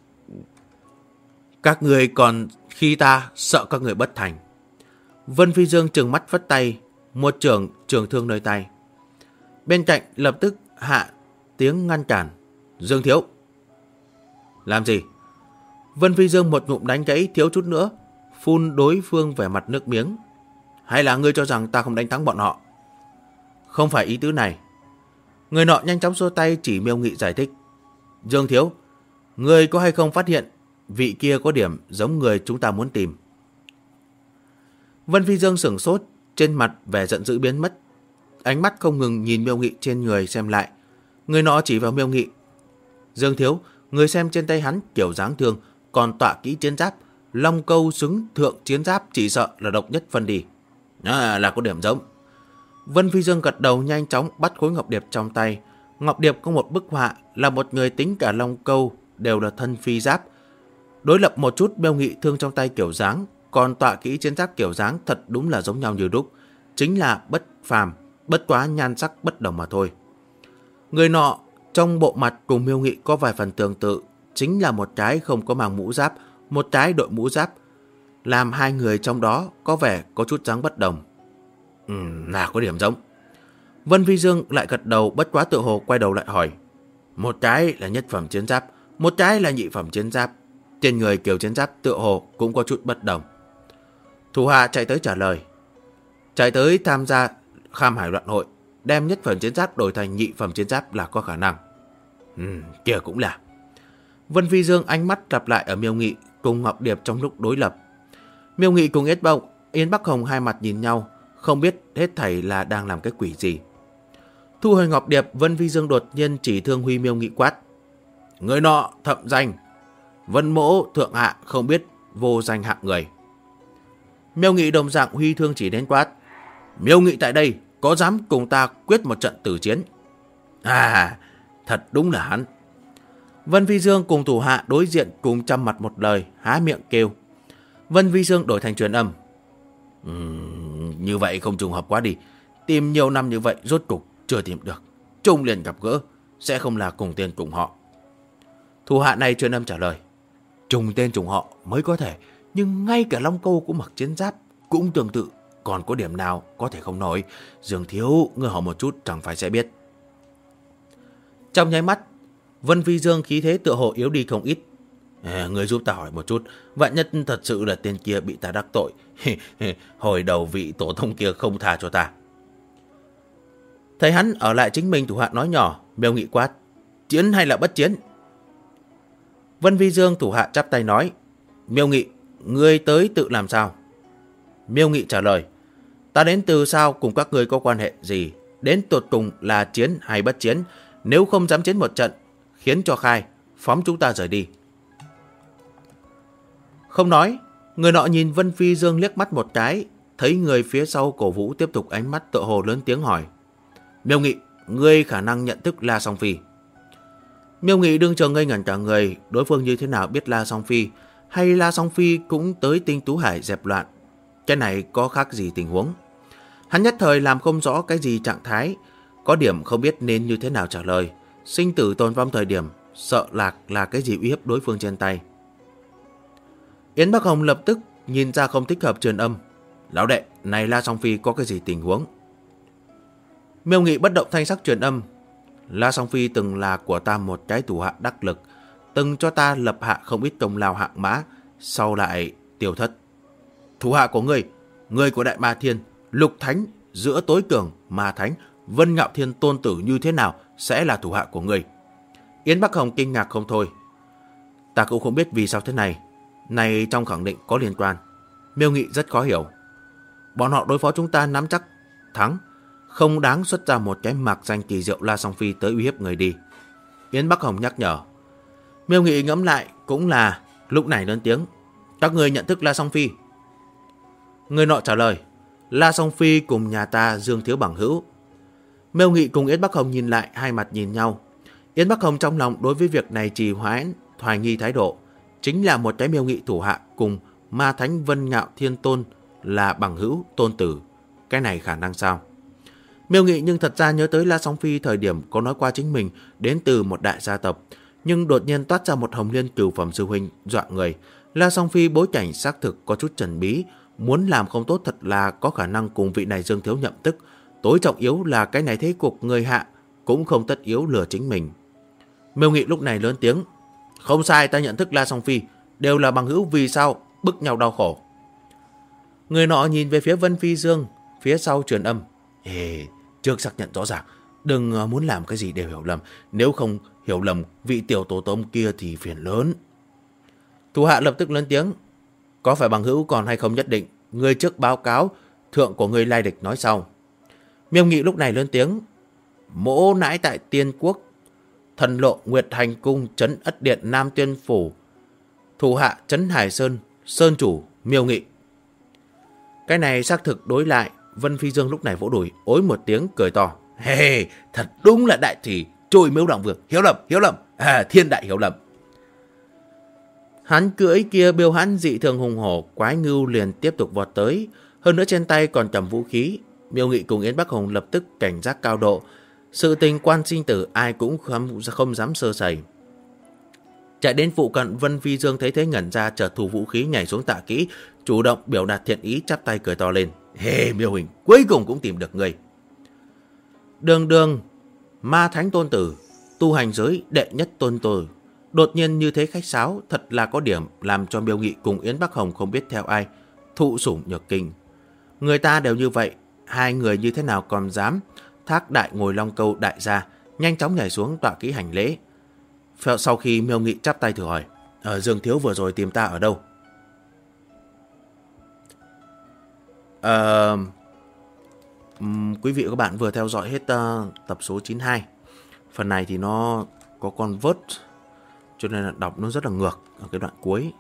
Các người còn khi ta sợ các người bất thành. Vân Phi Dương trừng mắt vất tay, một trường thương nơi tay. Bên cạnh lập tức hạ tiếng ngăn cản. Dương thiếu. Làm gì? Vân Phi Dương một ngụm đánh gãy, thiếu chút nữa phun đối phương vẻ mặt nước miếng. Hay là ngươi cho rằng ta không đánh thắng bọn họ? Không phải ý tứ này. Người nọ nhanh chóng xua tay chỉ Miêu Nghị giải thích. Dương thiếu, ngươi có hay không phát hiện vị kia có điểm giống người chúng ta muốn tìm? Vân Phi Dương sửng sốt, trên mặt vẻ giận dữ biến mất, ánh mắt không ngừng nhìn Miêu Nghị trên người xem lại. Người nọ chỉ vào Miêu Nghị. Dương thiếu, người xem trên tay hắn kiểu dáng thương, còn tọa kỹ chiến giáp, long câu xứng thượng chiến giáp, chỉ sợ là độc nhất phân đi. Là có điểm giống. Vân Phi Dương gật đầu, nhanh chóng bắt khối ngọc điệp trong tay, Ngọc Điệp có một bức họa là một người tính cả Long Câu đều là thân phi giáp. Đối lập một chút, Miêu Nghị thương trong tay kiểu dáng, còn tọa kỹ chiến giáp kiểu dáng thật đúng là giống nhau như đúc, chính là bất phàm, bất quá nhan sắc bất đồng mà thôi. Người nọ trong bộ mặt cùng Miêu Nghị có vài phần tương tự, chính là một trái không có mang mũ giáp, một trái đội mũ giáp, làm hai người trong đó có vẻ có chút dáng bất đồng. Là có điểm giống. Vân Phi Dương lại gật đầu, bất quá tự hồ quay đầu lại hỏi. Một trái là nhất phẩm chiến giáp, một trái là nhị phẩm chiến giáp. Trên người kiểu chiến giáp tự hồ cũng có chút bất đồng. Thủ hạ chạy tới trả lời. Chạy tới tham gia Kham Hải loạn hội, đem nhất phẩm chiến giáp đổi thành nhị phẩm chiến giáp là có khả năng. Kia cũng là. Vân Phi Dương ánh mắt lặp lại ở Miêu Nghị cùng Ngọc Điệp trong lúc đối lập. Miêu Nghị cùng Yến Bắc Hồng hai mặt nhìn nhau, không biết hết thảy là đang làm cái quỷ gì. Thu hồi Ngọc Điệp, Vân Phi Dương đột nhiên chỉ Thương Huy Miêu Nghị quát. Người nọ thậm danh, Vân Mỗ thượng hạ không biết vô danh hạng người. Miêu Nghị đồng dạng huy thương chỉ đến quát. Miêu Nghị tại đây, có dám cùng ta quyết một trận tử chiến? Thật đúng là hắn. Vân Phi Dương cùng thủ hạ đối diện cùng chăm mặt một lời, há miệng kêu. Vân Phi Dương đổi thành truyền âm. Như vậy không trùng hợp quá đi. Tìm nhiều năm như vậy rốt cục chưa tìm được. Trung liền gặp gỡ, sẽ không là cùng tên cùng họ. Thủ hạ này truyền âm trả lời. Trùng tên trùng họ mới có thể, nhưng ngay cả Long Câu cũng mặc chiến giáp, cũng tương tự. Còn có điểm nào có thể không nói. Dương thiếu, ngươi hỏi một chút chẳng phải sẽ biết. Trong nháy mắt, Vân Phi Dương khí thế tựa hồ yếu đi không ít. Ngươi giúp ta hỏi một chút, vạn nhất thật sự là tên kia bị ta đắc tội. Hồi đầu vị tổ thông kia không tha cho ta. Thấy hắn ở lại chính mình, thủ hạ nói nhỏ. Miêu Nghị quát. Chiến hay là bất chiến? Vân Phi Dương thủ hạ chắp tay nói. Miêu Nghị, ngươi tới tự làm sao? Miêu Nghị trả lời. Ta đến từ sao cùng các ngươi có quan hệ gì? Đến tột cùng là chiến hay bất chiến? Nếu không dám chiến một trận, khiến cho khai, phóng chúng ta rời đi. Không nói, người nọ nhìn Vân Phi Dương liếc mắt một cái, thấy người phía sau cổ vũ tiếp tục ánh mắt tựa hồ lớn tiếng hỏi. Miêu Nghị, ngươi khả năng nhận thức La Song Phi. Miêu Nghị đương chờ ngây ngẩn cả người, đối phương như thế nào biết La Song Phi, hay La Song Phi cũng tới Tinh Tú Hải dẹp loạn. Cái này có khác gì tình huống? Hắn nhất thời làm không rõ cái gì trạng thái, có điểm không biết nên như thế nào trả lời. Sinh tử tồn vong thời điểm, sợ lạc là cái gì uy hiếp đối phương trên tay. Yến Bắc Hồng lập tức nhìn ra không thích hợp truyền âm. Lão đệ, này La Song Phi có cái gì tình huống? Miêu Nghị bất động thanh sắc truyền âm. La Song Phi từng là của ta một cái thủ hạ đắc lực, từng cho ta lập hạ không ít công lao hạng mã, sau lại tiêu thất. Thủ hạ của ngươi, người của Đại Ma Thiên, Lục Thánh, giữa tối cường, Ma Thánh, Vân Ngạo Thiên tôn tử như thế nào sẽ là thủ hạ của ngươi? Yến Bắc Hồng kinh ngạc không thôi. Ta cũng không biết vì sao thế này. Này trong khẳng định có liên quan. Miêu Nghị rất khó hiểu. Bọn họ đối phó chúng ta nắm chắc thắng, không đáng xuất ra một cái mạc danh kỳ diệu La Song Phi tới uy hiếp người đi. Yến Bắc Hồng nhắc nhở. Miêu Nghị ngẫm lại cũng là, lúc này lớn tiếng. Các người nhận thức La Song Phi? Người nọ trả lời. La Song Phi cùng nhà ta Dương thiếu bằng hữu. Miêu Nghị cùng Yến Bắc Hồng nhìn lại, hai mặt nhìn nhau. Yến Bắc Hồng trong lòng đối với việc này trì hoãn, hoài nghi thái độ. Chính là một cái Miêu Nghị thủ hạ cùng Ma Thánh Vân Ngạo Thiên Tôn là bằng hữu tôn tử. Cái này khả năng sao? Miêu Nghị nhưng thật ra nhớ tới La Song Phi thời điểm có nói qua chính mình đến từ một đại gia tộc, nhưng đột nhiên toát ra một Hồng Liên cửu phẩm sư huynh dọa người. La Song Phi bối cảnh xác thực có chút trần bí, muốn làm không tốt thật là có khả năng cùng vị này Dương thiếu nhậm tức. Tối trọng yếu là cái này thế cục người hạ cũng không tất yếu lừa chính mình. Miêu Nghị lúc này lớn tiếng. Không sai, ta nhận thức La Song Phi, đều là bằng hữu, vì sao bức nhau đau khổ? Người nọ nhìn về phía Vân Phi Dương, phía sau truyền âm. Trước xác nhận rõ ràng, đừng muốn làm cái gì đều hiểu lầm, nếu không hiểu lầm vị tiểu tổ tông kia thì phiền lớn. Thủ hạ lập tức lớn tiếng. Có phải bằng hữu còn hay không nhất định, người trước báo cáo, thượng của người lai địch nói sau. Miêu Nghị lúc này lớn tiếng. Mỗ nãi tại Tiên Quốc, Thần Lộ Nguyệt Hành Cung, trấn Ất Điện, Nam Tiên Phủ, thủ hạ trấn Hải Sơn, Sơn chủ Miêu Nghị. Cái này xác thực đối lại. Vân Phi Dương lúc này vỗ đùi, ối một tiếng cười to. Thật đúng là đại thị, Trôi Miếu Long Vương, hiểu lầm, thiên đại hiểu lầm. Hắn cưỡi kia Biêu Hãn dị thường hùng hổ, quái ngưu liền tiếp tục vọt tới, hơn nữa trên tay còn cầm vũ khí. Miêu Nghị cùng Yến Bắc Hùng lập tức cảnh giác cao độ, sự tình quan sinh tử ai cũng không dám sơ sẩy. Chạy đến phụ cận, Vân Phi Dương thấy thế ngẩn ra, chợt thủ vũ khí nhảy xuống tạ kỹ, chủ động biểu đạt thiện ý, chắp tay cười to lên. Miêu Hình, cuối cùng cũng tìm được người. Đường ma thánh tôn tử, tu hành giới đệ nhất tôn tử, đột nhiên như thế khách sáo, thật là có điểm làm cho Miêu Nghị cùng Yến Bắc Hồng không biết theo ai, thụ sủng nhược kinh. Người ta đều như vậy, hai người như thế nào còn dám thác đại ngồi long câu đại gia, nhanh chóng nhảy xuống tọa kỹ hành lễ. Sau khi Miêu Nghị chắp tay thử hỏi, Dương Thiếu vừa rồi tìm ta ở đâu? Quý vị và các bạn vừa theo dõi hết tập số 92. Phần này thì nó có con vớt, cho nên là đọc nó rất là ngược ở cái đoạn cuối.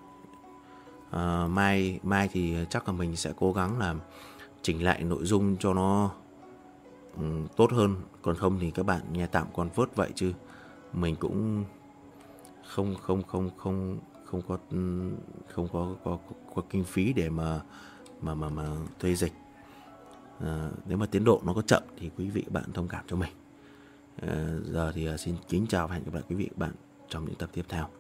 Mai thì chắc là mình sẽ cố gắng làm chỉnh lại nội dung cho nó tốt hơn. Còn không thì các bạn nghe tạm con vớt vậy, chứ mình cũng không có kinh phí để mà thuê dịch. Nếu mà tiến độ nó có chậm thì quý vị bạn thông cảm cho mình. Giờ thì xin kính chào và hẹn gặp lại quý vị bạn trong những tập tiếp theo.